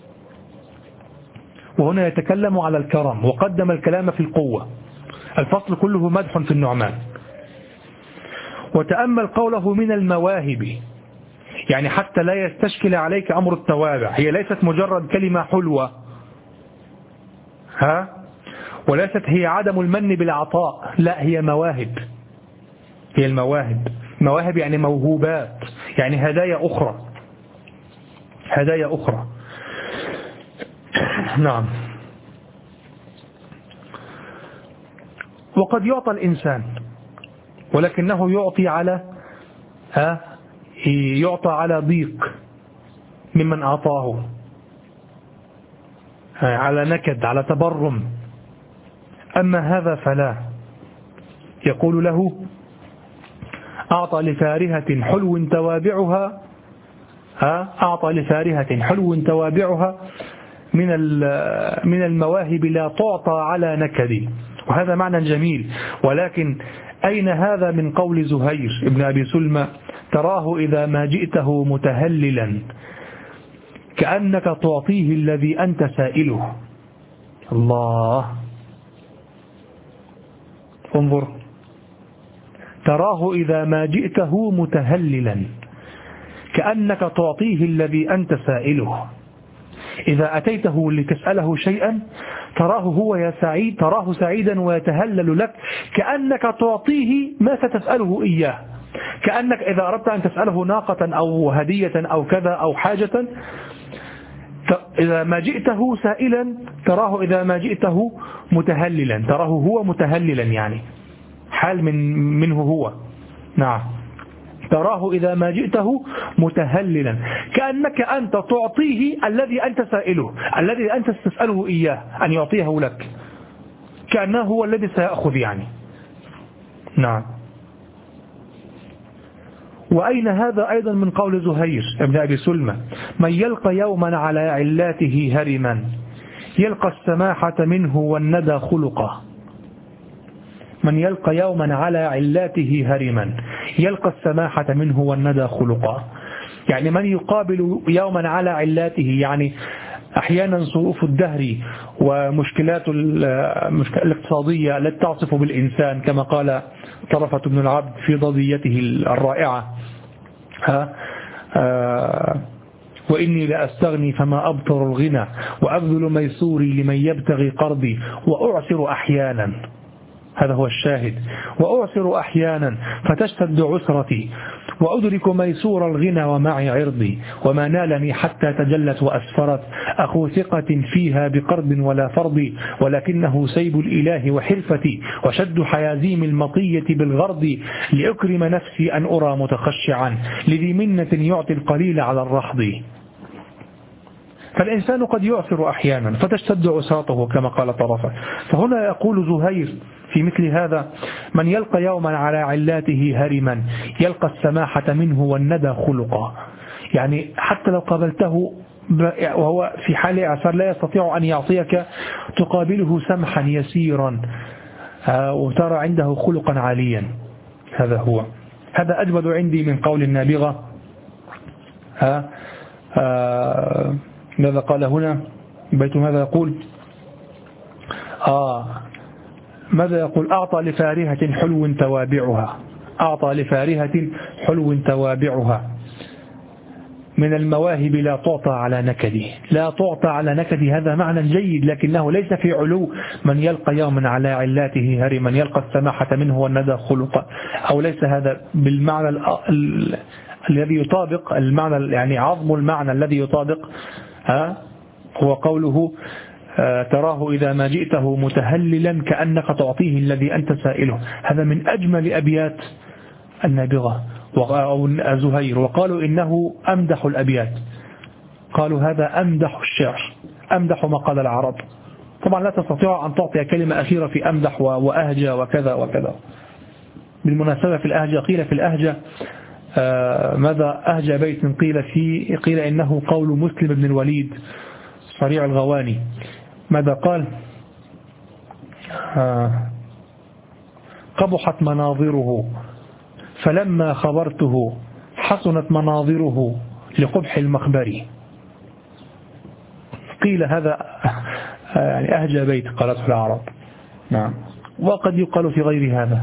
وهنا يتكلم على الكرم وقدم الكلام في القوة. الفصل كله مدح في النعمان. وتأمل قوله من المواهب، يعني حتى لا يستشكل عليك أمر التوابع، هي ليست مجرد كلمة حلوة، ها، وليست هي عدم المن بالعطاء، لا، هي مواهب، هي المواهب. مواهب يعني موهوبات، يعني هدايا أخرى، هدايا أخرى. نعم. وقد يعطى الإنسان ولكنه يعطي على ها يعطى على ضيق ممن أعطاه، على نكد، على تبرم. أما هذا فلا، يقول له أعطى لفارهة حلو توابعها، أعطى لفارهة حلو توابعها من من المواهب لا تعطى على نكد. وهذا معنى جميل، ولكن أين هذا من قول زهير ابن أبي سلمى تراه إذا ما جئته متهللا كأنك تعطيه الذي أنت سائله. الله، انظر، تراه إذا ما جئته متهللا كأنك تعطيه الذي أنت سائله. إذا أتيته لتسأله شيئا تراه هو يا سعيد، تراه سعيدا ويتهلل لك كأنك تعطيه ما ستسأله إياه، كأنك إذا أردت أن تسأله ناقة أو هدية أو كذا أو حاجة، إذا ما جئته سائلا تراه إذا ما جئته متهللا، تراه هو متهللا، يعني حال من منه هو. نعم، تراه إذا ما جئته متهللا كأنك أنت تعطيه الذي أنت سائله، الذي أنت تسأله إياه أن يعطيه لك، كأنه هو الذي سيأخذ يعني. نعم. وأين هذا أيضا من قول زهير ابن أبي سلمى من يلقى يوما على علاته هرما يلقى السماحة منه والندى خلقه. من يلقى يوما على علاته هرما يلقى السماحة منه والندى خلقا، يعني من يقابل يوما على علاته، يعني أحيانا ظروف الدهر ومشكلات الاقتصادية التي تعصف بالإنسان كما قال طرفة بن العبد في ضضيته الرائعة، ها آه وإني لأستغني فما أبطر الغنى وأبذل ميسوري لمن يبتغي قرضي وأعسر أحيانا. هذا هو الشاهد، وأعسر أحيانا فتشتد عسرتي وأدرك ميسور الغنى ومعي عرضي وما نالني حتى تجلت وأسفرت أخو ثقة فيها بقرض ولا فرض ولكنه سيب الإله وحرفتي وشد حيازيم المطية بالغرض لأكرم نفسي أن أرى متخشعا لذي منة يعطي القليل على الرحض. فالإنسان قد يعسر أحيانا فتشتد عساته كما قال طرفة. فهنا يقول زهير في مثل هذا من يلقى يوما على علاته هرما يلقى السماحة منه والندى خلقا، يعني حتى لو قابلته وهو في حال إعسار لا يستطيع أن يعطيك تقابله سمحا يسيرا وترى عنده خلقا عاليا. هذا هو، هذا أجمد عندي من قول النابغة. ها آه ماذا قال هنا بيت؟ ماذا يقول؟ آه ماذا يقول؟ أعطى لفارهة حلو توابعها، أعطى لفارهة حلو توابعها من المواهب لا تعطى على نكدي. لا تعطى على نكدي هذا معنى جيد، لكنه ليس في علو من يلقى يوما على علاته هري، من يلقى السماحة منه والندى خلقا، أو ليس هذا بالمعنى ال ال الذي يطابق المعنى، يعني عظم المعنى الذي يطابق ها هو قوله تراه إذا ما جئته متهللا كأنك تعطيه الذي أنت سائله. هذا من أجمل أبيات النابغة أو زهير. وقالوا إنه أمدح الأبيات، قالوا هذا أمدح الشعر، أمدح ما قال العرب. طبعا لا تستطيع أن تعطي كلمة أخيرة في أمدح وأهجى وكذا وكذا. بالمناسبة في الأهجى قيل في الأهجى آه ماذا أهجى بيت قيل فيه، قيل إنه قول مسلم بن الوليد صريع الغواني. ماذا قال؟ آه قبحت مناظره فلما خبرته حسنت مناظره لقبح المخبر. قيل هذا يعني أهجى بيت قالته العرب. نعم. وقد يقال في غير هذا.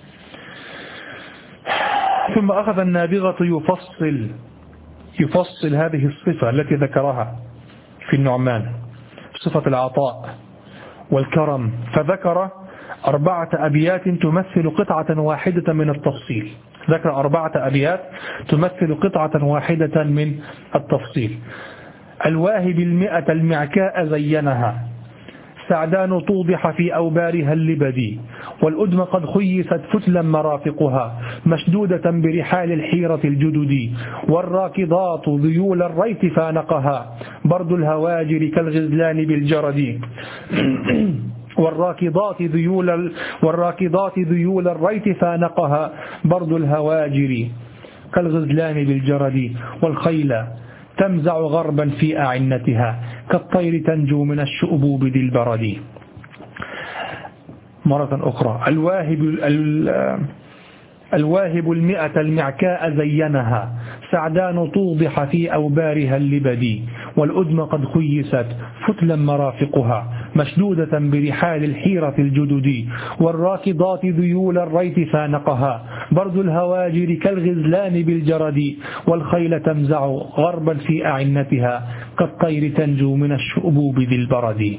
ثم أخذ النابغة يفصل يفصل هذه الصفة التي ذكرها في النعمان، صفة العطاء والكرم، فذكر أربعة أبيات تمثل قطعة واحدة من التفصيل. ذكر أربعة أبيات تمثل قطعة واحدة من التفصيل. الواهب المئة المعكاء زينها، سعدان توضح في أوبارها اللبدي، والأدم قد خيست فتلا مرافقها، مشدودة برحال الحيرة الجدد، والراكضات ذيول الريت فانقها، برد الهواجر كالغزلان بالجرد والراكضات ذيول والراكضات ذيول الريت فانقها، برد الهواجر كالغزلان بالجرد، والخيل تمزع غربا في أعنتها، كالطير تنجو من الشؤبوب ذي البرد. مرة أخرى. الواهب الواهب المئة المعكاء زينها، سعدان توضح في أوبارها اللبدي، والأدم قد خيست فتلا مرافقها، مشدودة برحال الحيرة الجدد، والراكضات ذيول الريت فانقها، برد الهواجر كالغزلان بالجرد، والخيل تمزع غربا في أعنتها، كالطير تنجو من الشؤبوب ذي البرد.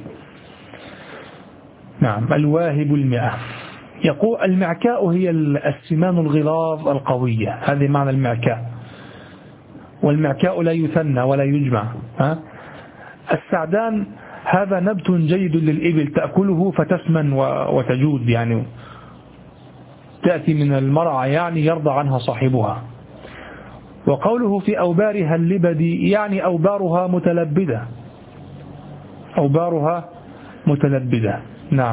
نعم. الواهب المئة. يقول المعكاء هي السمان الغلاظ القوية، هذه معنى المعكاء. والمعكاء لا يثنى ولا يجمع. ها؟ السعدان هذا نبت جيد للإبل تأكله فتسمن وتجود، يعني تأتي من المرعى، يعني يرضى عنها صاحبها. وقوله في أوبارها اللبدي يعني أوبارها متلبدة، أوبارها متلبدة. نعم.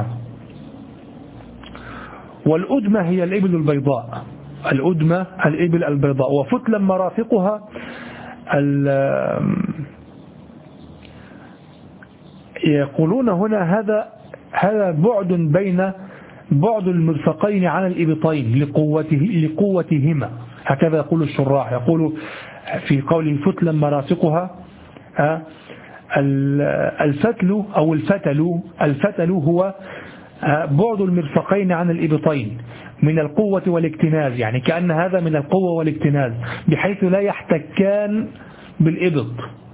والأدمة هي الإبل البيضاء، الأدمة الإبل البيضاء. وفتلا مرافقها يقولون هنا هذا هذا بعد بين بعد المرفقين عن الإبطين لقوته لقوتهما، هكذا يقول الشراح. يقول في قوله فتلا مرافقها الفتل أو الفتل الفتل هو بعد المرفقين عن الإبطين من القوة والاكتناز، يعني كأن هذا من القوة والاكتناز بحيث لا يحتكان بالإبط،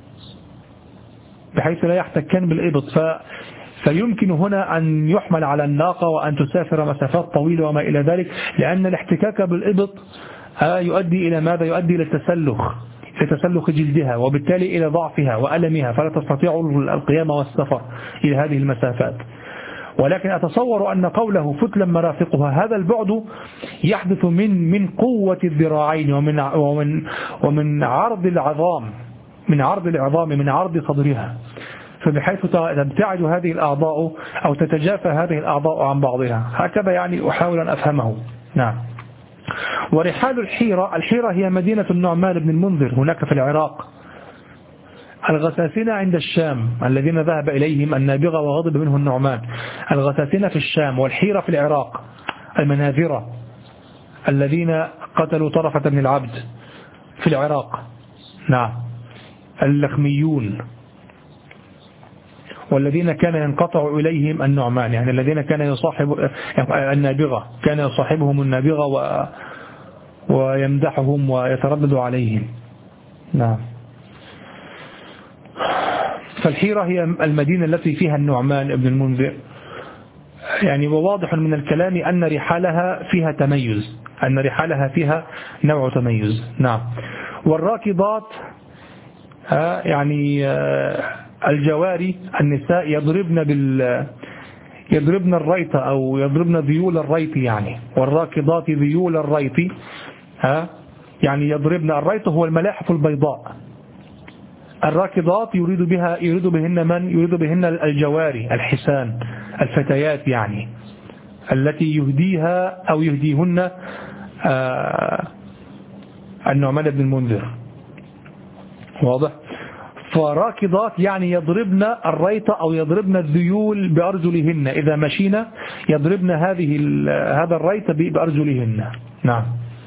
بحيث لا يحتكان بالإبط ف فيمكن هنا أن يحمل على الناقة وأن تسافر مسافات طويلة وما إلى ذلك، لأن الاحتكاك بالإبط يؤدي إلى ماذا؟ يؤدي إلى التسلخ لتسلخ جلدها، وبالتالي إلى ضعفها وألمها، فلا تستطيع القيام والسفر إلى هذه المسافات. ولكن أتصور أن قوله فتلا مرافقها هذا البعد يحدث من من قوة الذراعين ومن ومن ومن عرض العظام، من عرض العظام من عرض صدرها، فبحيث تبتعد هذه الأعضاء أو تتجافى هذه الأعضاء عن بعضها. هكذا يعني أحاول أن أفهمه. نعم. ورحال الحيرة، الحيرة هي مدينة النعمان بن المنذر هناك في العراق. الغساسنة عند الشام الذين ذهب إليهم النابغة وغضب منه النعمان. الغساسنة في الشام، والحيرة في العراق. المناذرة الذين قتلوا طرفة بن العبد في العراق. نعم. اللخميون والذين كان ينقطع إليهم النعمان، يعني الذين كان يصاحب النابغة، كان يصاحبهم النابغة و... ويمدحهم ويتردد عليهم. نعم. فالحيرة هي المدينة التي فيها النعمان بن المنذر. يعني وواضح من الكلام أن رحالها فيها تميز، أن رحالها فيها نوع تميز. نعم. والراكضات يعني الجواري النساء يضربن بال يضربن الريط أو يضربن ذيول الريط يعني. والراكضات ذيول الريط ها يعني يضربن الريط هو الملاحف البيضاء. الراكضات يريد بها يريد بهن من يريد بهن الجواري الحسان الفتيات يعني التي يهديها أو يهديهن آه النعمان بن المنذر. واضح. فراكضات يعني يضربن الريط أو يضربن الذيول بأرجلهن إذا مشينا يضربن هذه هذا الريط بأرجلهن. نعم.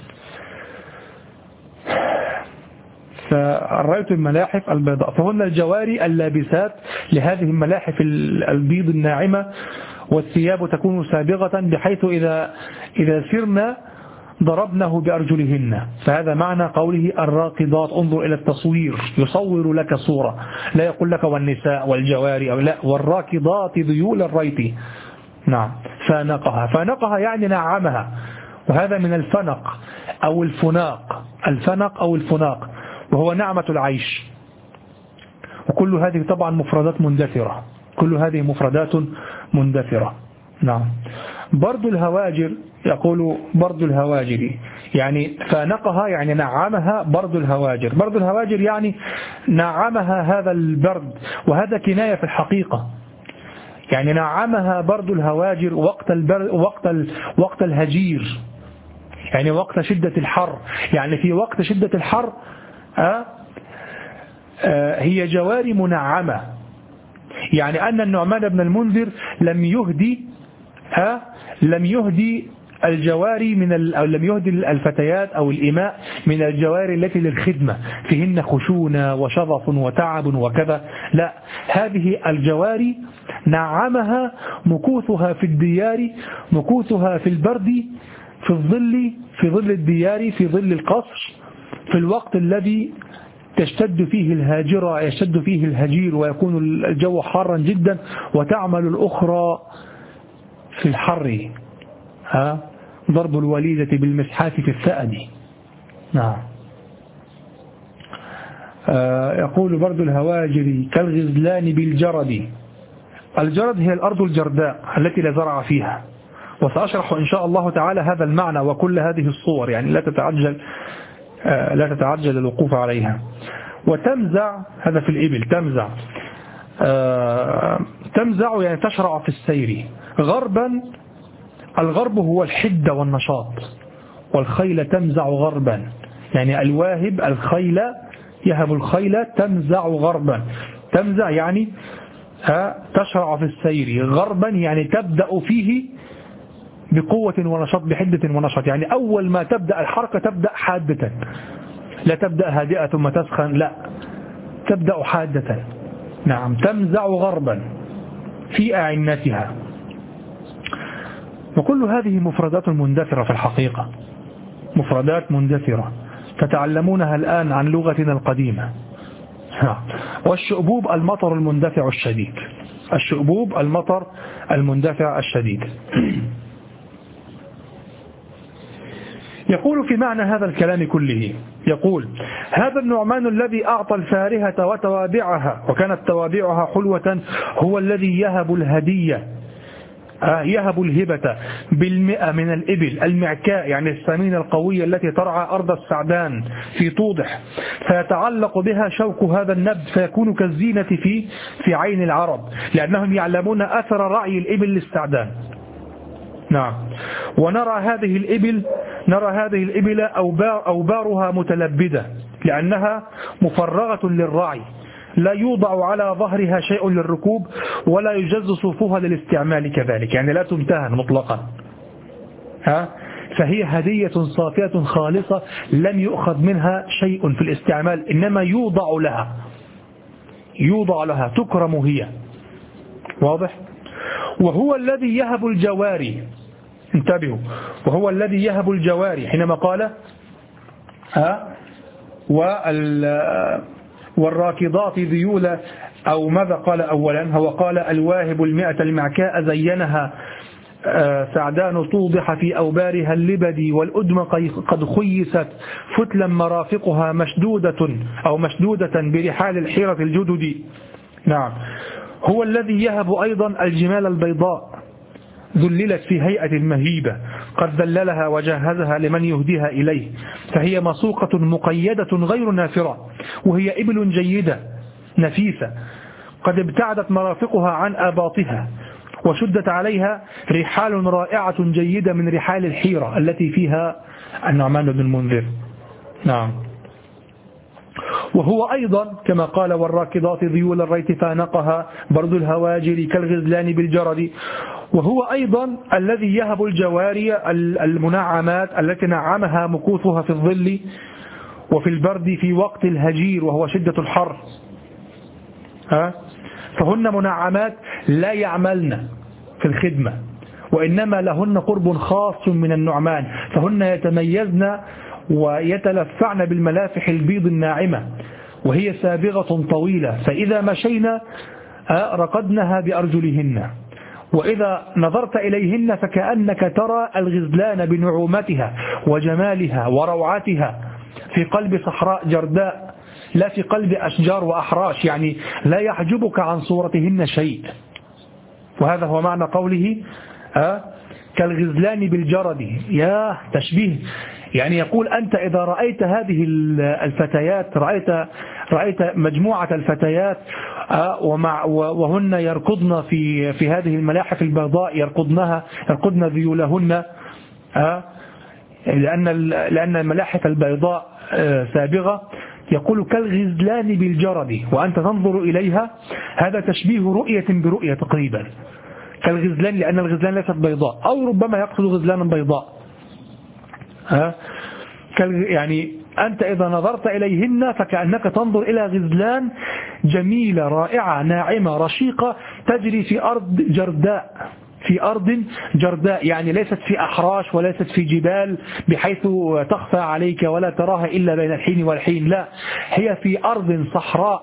فالريط الملاحف البيضاء فهن الجواري اللابسات لهذه الملاحف البيض الناعمة والثياب تكون سابغة بحيث إذا إذا سرنا ضربنه بأرجلهن. فهذا معنى قوله الراكضات. انظر إلى التصوير يصور لك صورة لا يقول لك والنساء والجواري أو لا والراكضات ذيول الريط. نعم. فانقها فانقها يعني نعمها وهذا من الفنق أو الفناق الفنق أو الفناق وهو نعمة العيش. وكل هذه طبعا مفردات مندثرة كل هذه مفردات مندثرة. نعم. برد الهواجر يقول برد الهواجر يعني فانقها يعني نعمها برد الهواجر. برد الهواجر يعني نعمها هذا البرد وهذا كناية في الحقيقة يعني نعمها برد الهواجر وقت البرد وقت ال... وقت الهجير يعني وقت شدة الحر. يعني في وقت شدة الحر آه آه هي جواري منعمة. يعني أن النعمان بن المنذر لم يهدي ها لم يهدي الجواري من ال... أو لم يهدي الفتيات أو الإماء من الجواري التي للخدمة فيهن خشونة وشظف وتعب وكذا. لا هذه الجواري نعمها مكوثها في الديار مكوثها في البرد في الظل في ظل الديار في ظل القصر في الوقت الذي تشتد فيه الهاجرة يشتد فيه الهجير ويكون الجو حارا جدا وتعمل الأخرى في الحر ها ضرب الوليدة بالمسحات في الثأد. نعم. آه يقول برد الهواجر كالغزلان بالجرد. الجرد هي الأرض الجرداء التي لا زرع فيها وسأشرح إن شاء الله تعالى هذا المعنى وكل هذه الصور يعني لا تتعجل آه لا تتعجل الوقوف عليها. وتمزع هذا في الإبل تمزع آه تمزع يعني تشرع في السير. غربا الغرب هو الحدة والنشاط والخيل تمزع غربا يعني الواهب الخيل يهب الخيل تمزع غربا. تمزع يعني ها تشرع في السير. غربا يعني تبدأ فيه بقوة ونشاط بحدة ونشاط يعني أول ما تبدأ الحركة تبدأ حادة لا تبدأ هادئة ثم تسخن لا تبدأ حادة. نعم. تمزع غربا في أعنتها. وكل هذه مفردات مندثرة في الحقيقة مفردات مندثرة تتعلمونها الآن عن لغتنا القديمة. والشؤبوب المطر المندفع الشديد. الشؤبوب المطر المندفع الشديد. يقول في معنى هذا الكلام كله يقول هذا النعمان الذي أعطى الفارهة وتوابعها وكانت توابعها حلوة هو الذي يهب الهدية يهب الهبة بالمئة من الإبل المعكاء يعني السمينة القوية التي ترعى أرض السعدان في توضح فيتعلق بها شوك هذا النبت فيكون كالزينة في في عين العرب لأنهم يعلمون أثر رعي الإبل للسعدان. نعم. ونرى هذه الإبل نرى هذه الإبل أوبار أوبارها متلبدة لأنها مفرغة للرعي لا يوضع على ظهرها شيء للركوب ولا يجز صوفها للاستعمال كذلك يعني لا تمتهن مطلقا ها فهي هدية صافية خالصة لم يؤخذ منها شيء في الاستعمال إنما يوضع لها يوضع لها تكرم هي. واضح. وهو الذي يهب الجواري انتبهوا وهو الذي يهب الجواري حينما قال ها وال والراكضات ذيول أو ماذا قال أولا؟ هو قال الواهب المئة المعكاء زينها سعدان توضح في أوبارها اللبدي والأدم قد خيست فتلا مرافقها مشدودة أو مشدودة برحال الحيرة الجدد. نعم. هو الذي يهب أيضا الجمال البيضاء ذللت في هيئة مهيبة قد ذللها وجهزها لمن يهديها إليه، فهي مسوقة مقيدة غير نافرة، وهي إبل جيدة نفيسة قد ابتعدت مرافقها عن آباطها، وشدت عليها رحال رائعة جيدة من رحال الحيرة التي فيها النعمان بن المنذر. نعم. وهو أيضا كما قال والراكضات ذيول الريت فانقها برد الهواجر كالغزلان بالجرد، وهو أيضا الذي يهب الجواري المنعمات التي نعمها مكوثها في الظل وفي البرد في وقت الهجير وهو شدة الحر، ها؟ فهن منعمات لا يعملن في الخدمة، وإنما لهن قرب خاص من النعمان، فهن يتميزن ويتلفعن بالملافح البيض الناعمة وهي سابغة طويلة، فإذا مشينا رقدنها بأرجلهن، وإذا نظرت إليهن فكأنك ترى الغزلان بنعومتها وجمالها وروعتها في قلب صحراء جرداء لا في قلب أشجار وأحراش، يعني لا يحجبك عن صورتهن شيء. وهذا هو معنى قوله أه كالغزلان بالجرد، يا تشبيه، يعني يقول أنت إذا رأيت هذه الفتيات رأيت رأيت مجموعة الفتيات ومع وهن يركضن في في هذه الملاحف البيضاء يركضنها يركضن ذيولهن، لأن لأن الملاحف البيضاء سابغة، يقول كالغزلان بالجرد وأنت تنظر إليها، هذا تشبيه رؤية برؤية تقريبا، كالغزلان لأن الغزلان ليست بيضاء، أو ربما يقصد غزلانا بيضاء، ها يعني أنت إذا نظرت إليهن فكأنك تنظر إلى غزلان جميلة رائعة ناعمة رشيقة تجري في أرض جرداء في أرض جرداء، يعني ليست في أحراش وليست في جبال بحيث تخفى عليك ولا تراها إلا بين الحين والحين، لا، هي في أرض صحراء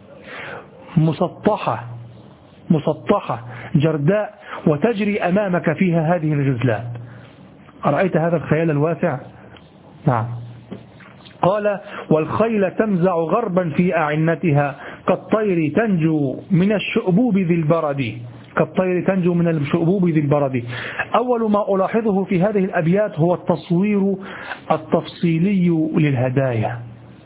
مسطحة مسطحة جرداء وتجري أمامك فيها هذه الغزلان. أرأيت هذا الخيال الواسع؟ نعم. قال والخيل تمزع غربا في أعنتها كالطير تنجو من الشؤبوب ذي البرد كالطير تنجو من الشؤبوب ذي البرد. أول ما ألاحظه في هذه الأبيات هو التصوير التفصيلي للهدايا.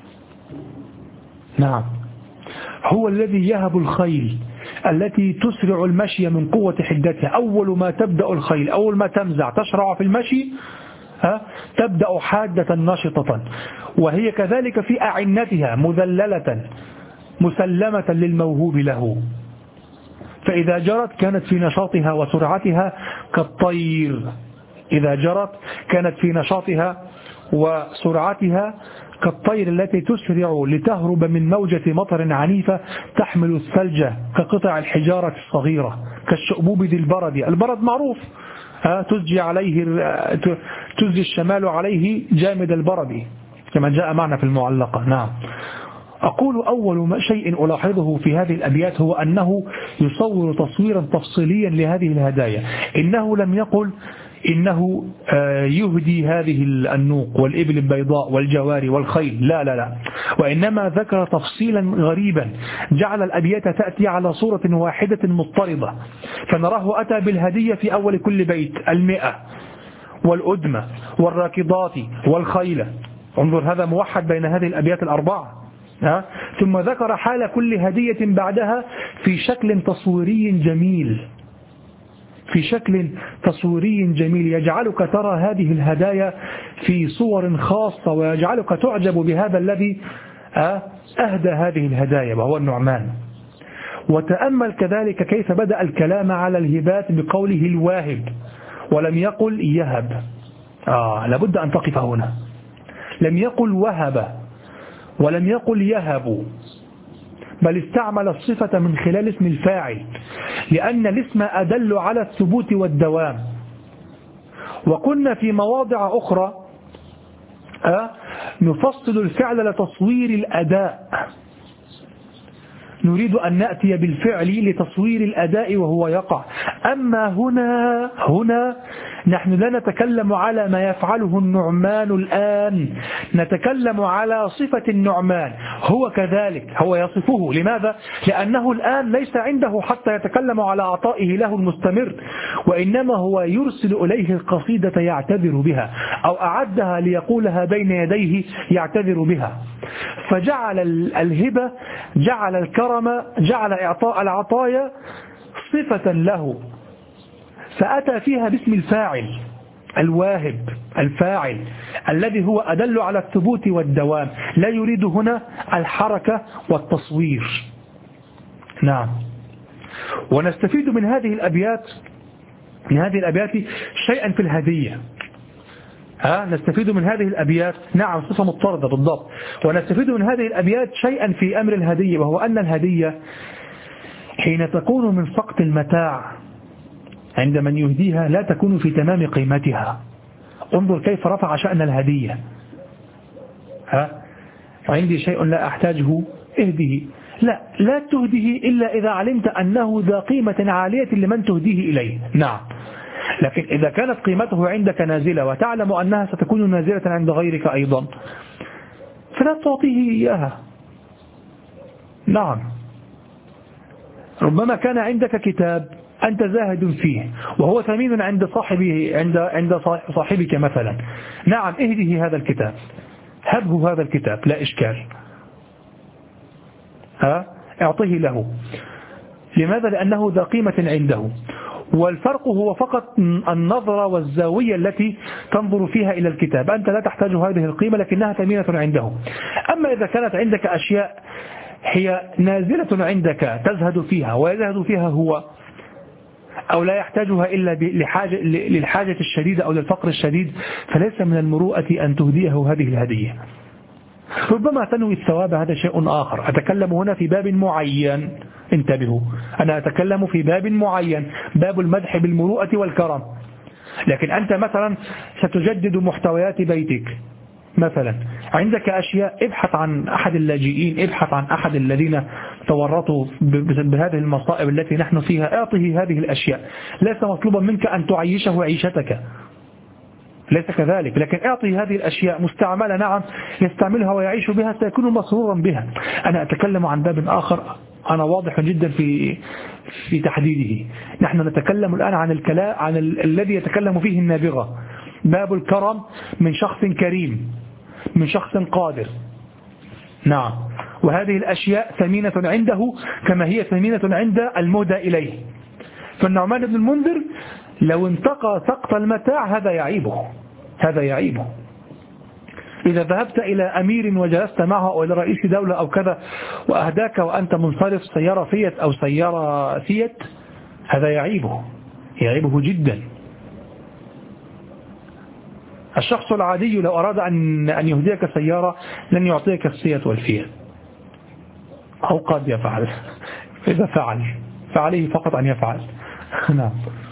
نعم. هو الذي يهب الخيل التي تسرع المشي من قوة حدتها، أول ما تبدأ الخيل أول ما تمزع تشرع في المشي ها تبدأ حادة نشطة، وهي كذلك في أعنتها مذللة مسلمة للموهوب له، فإذا جرت كانت في نشاطها وسرعتها كالطير، إذا جرت كانت في نشاطها وسرعتها كالطير التي تسرع لتهرب من موجة مطر عنيفة تحمل الثلج كقطع الحجارة الصغيرة كالشؤبوب ذي البرد. البرد معروف، تزجي عليه تزجي الشمال عليه جامد البرد كما جاء معنا في المعلقة. نعم. أقول أول شيء ألاحظه في هذه الأبيات هو أنه يصور تصويرا تفصيليا لهذه الهدايا. إنه لم يقل إنه يهدي هذه النوق والإبل البيضاء والجواري والخيل، لا لا لا، وإنما ذكر تفصيلا غريبا جعل الأبيات تأتي على صورة واحدة مضطردة، فنراه أتى بالهدية في أول كل بيت المئة والأدمة والراكضات والخيل، انظر هذا موحد بين هذه الأبيات الأربعة. ها؟ ثم ذكر حال كل هدية بعدها في شكل تصويري جميل في شكل تصويري جميل يجعلك ترى هذه الهدايا في صور خاصة ويجعلك تعجب بهذا الذي أهدى هذه الهدايا وهو النعمان. وتأمل كذلك كيف بدأ الكلام على الهبات بقوله الواهب ولم يقل يهب. آه لابد أن تقف هنا، لم يقل وهب ولم يقل يهب، بل استعمل الصفة من خلال اسم الفاعل لأن الاسم أدل على الثبوت والدوام. وقلنا في مواضع أخرى أه نفصل الفعل لتصوير الأداء نريد أن نأتي بالفعل لتصوير الأداء وهو يقع. أما هنا هنا نحن لا نتكلم على ما يفعله النعمان الآن، نتكلم على صفة النعمان. هو كذلك، هو يصفه. لماذا؟ لأنه الآن ليس عنده حتى يتكلم على عطائه له المستمر، وإنما هو يرسل إليه القصيدة يعتذر بها، أو أعدها ليقولها بين يديه يعتذر بها. فجعل الهبة، جعل الكرم، جعل إعطاء العطايا صفة له، فأتى فيها باسم الفاعل، الواهب، الفاعل الذي هو أدل على الثبوت والدوام، لا يريد هنا الحركة والتصوير. نعم. ونستفيد من هذه الأبيات من هذه الأبيات شيئا في الهدية. ها نستفيد من هذه الأبيات، نعم صفة مضطردة بالضبط. ونستفيد من هذه الأبيات شيئا في أمر الهدية، وهو أن الهدية حين تكون من سقط المتاع عند من يهديها لا تكون في تمام قيمتها. انظر كيف رفع شأن الهدية. ها عندي شيء لا أحتاجه اهده، لا لا تهده إلا إذا علمت أنه ذا قيمة عالية لمن تهديه إليه. نعم. لكن إذا كانت قيمته عندك نازلة وتعلم أنها ستكون نازلة عند غيرك أيضا فلا تعطيه إياها. نعم. ربما كان عندك كتاب أنت زاهد فيه وهو ثمين عند صاحبه عند عند صاحبك مثلا، نعم اهده هذا الكتاب، هبه هذا الكتاب لا إشكال، ها اعطه له. لماذا؟ لأنه ذا قيمة عنده، والفرق هو فقط النظرة والزاوية التي تنظر فيها إلى الكتاب. أنت لا تحتاج هذه القيمة لكنها ثمينة عنده. أما إذا كانت عندك أشياء هي نازلة عندك تزهد فيها ويزهد فيها هو، أو لا يحتاجها إلا لحاجة للحاجة الشديدة أو للفقر الشديد، فليس من المروءة أن تهديه هذه الهدية. ربما تنوي الثواب، هذا شيء آخر. أتكلم هنا في باب معين، انتبهوا، أنا أتكلم في باب معين، باب المدح بالمروءة والكرم. لكن أنت مثلا ستجدد محتويات بيتك مثلا، عندك أشياء، ابحث عن أحد اللاجئين، ابحث عن أحد الذين تورطوا بهذه المصائب التي نحن فيها، اعطه هذه الأشياء. ليس مطلوبا منك أن تعيشه عيشتك، ليس كذلك، لكن اعطي هذه الأشياء مستعملة، نعم يستعملها ويعيش بها، سيكون مسرورا بها. أنا أتكلم عن باب آخر، أنا واضح جدا في في تحديده. نحن نتكلم الآن عن الكلام عن ال... الذي يتكلم فيه النابغة، باب الكرم من شخص كريم، من شخص قادر. نعم. وهذه الأشياء ثمينة عنده كما هي ثمينة عند المهدى إليه. فالنعمان بن المنذر لو انتقى سقط المتاع هذا يعيبه، هذا يعيبه. إذا ذهبت إلى أمير وجلست معه أو إلى رئيس دولة أو كذا وأهداك وأنت منصرف سيارة فيت أو سيارة سيت، هذا يعيبه، يعيبه جدا. الشخص العادي لو أراد أن أن يهديك سيارة لن يعطيك السيت والفيت، أو قد يفعل، إذا فعل فعليه فقط أن يفعل. نعم.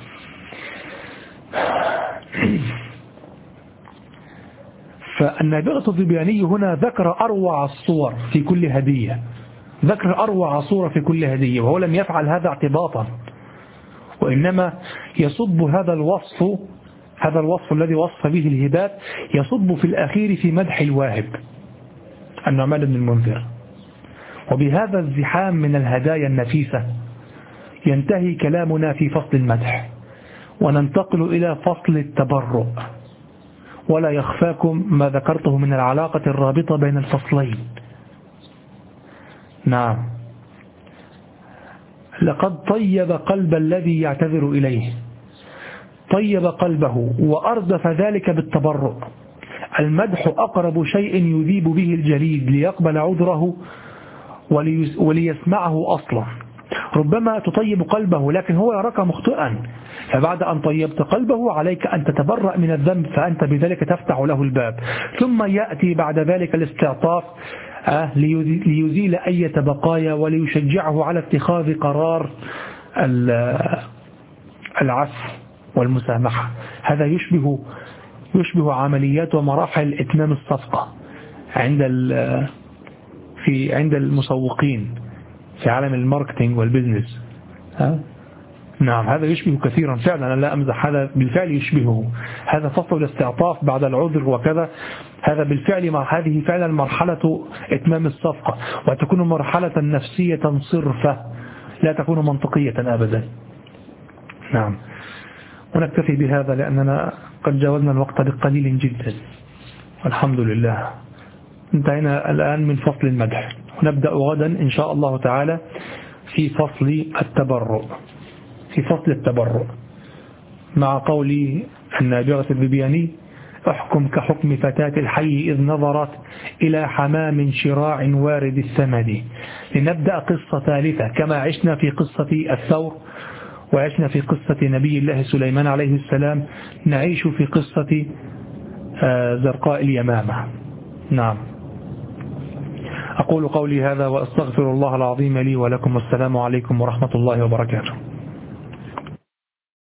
فالنابغة الظبياني هنا ذكر أروع الصور في كل هدية، ذكر أروع صورة في كل هدية، وهو لم يفعل هذا اعتباطا، وإنما يصب هذا الوصف هذا الوصف الذي وصف به الهبات يصب في الأخير في مدح الواهب النعمان بن المنذر. وبهذا الزحام من الهدايا النفيسة ينتهي كلامنا في فصل المدح، وننتقل إلى فصل التبرؤ. ولا يخفاكم ما ذكرته من العلاقة الرابطة بين الفصلين. نعم. لقد طيب قلب الذي يعتذر إليه، طيب قلبه وأردف ذلك بالتبرؤ. المدح أقرب شيء يذيب به الجليد ليقبل عذره وليسمعه أصلا. ربما تطيب قلبه لكن هو يراك مخطئا، فبعد أن طيبت قلبه عليك أن تتبرأ من الذنب، فأنت بذلك تفتح له الباب. ثم يأتي بعد ذلك الاستعطاف ليزيل أي بقايا وليشجعه على اتخاذ قرار العفو والمسامحة. هذا يشبه يشبه عمليات ومراحل إتمام الصفقة عند في عند المسوقين. في عالم الماركتينج والبزنس. ها؟ نعم هذا يشبه كثيرا فعلا، أنا لا أمزح، هذا بالفعل يشبهه. هذا فصل الاستعطاف بعد العذر وكذا، هذا بالفعل مع هذه فعلا مرحلة إتمام الصفقة، وتكون مرحلة نفسية صرفة لا تكون منطقية أبدا. نعم، ونكتفي بهذا لأننا قد جاوزنا الوقت بقليل جدا والحمد لله. انتهينا الآن من فصل المدح، ونبدأ غدا إن شاء الله تعالى في فصل التبرع، في فصل التبرع مع قول النابغة الذبياني: احكم كحكم فتاة الحي إذ نظرت إلى حمام شراع وارد الثمد. لنبدأ قصة ثالثة كما عشنا في قصة الثور وعشنا في قصة نبي الله سليمان عليه السلام، نعيش في قصة زرقاء اليمامة. نعم، أقول قولي هذا وأستغفر الله العظيم لي ولكم، والسلام عليكم ورحمة الله وبركاته.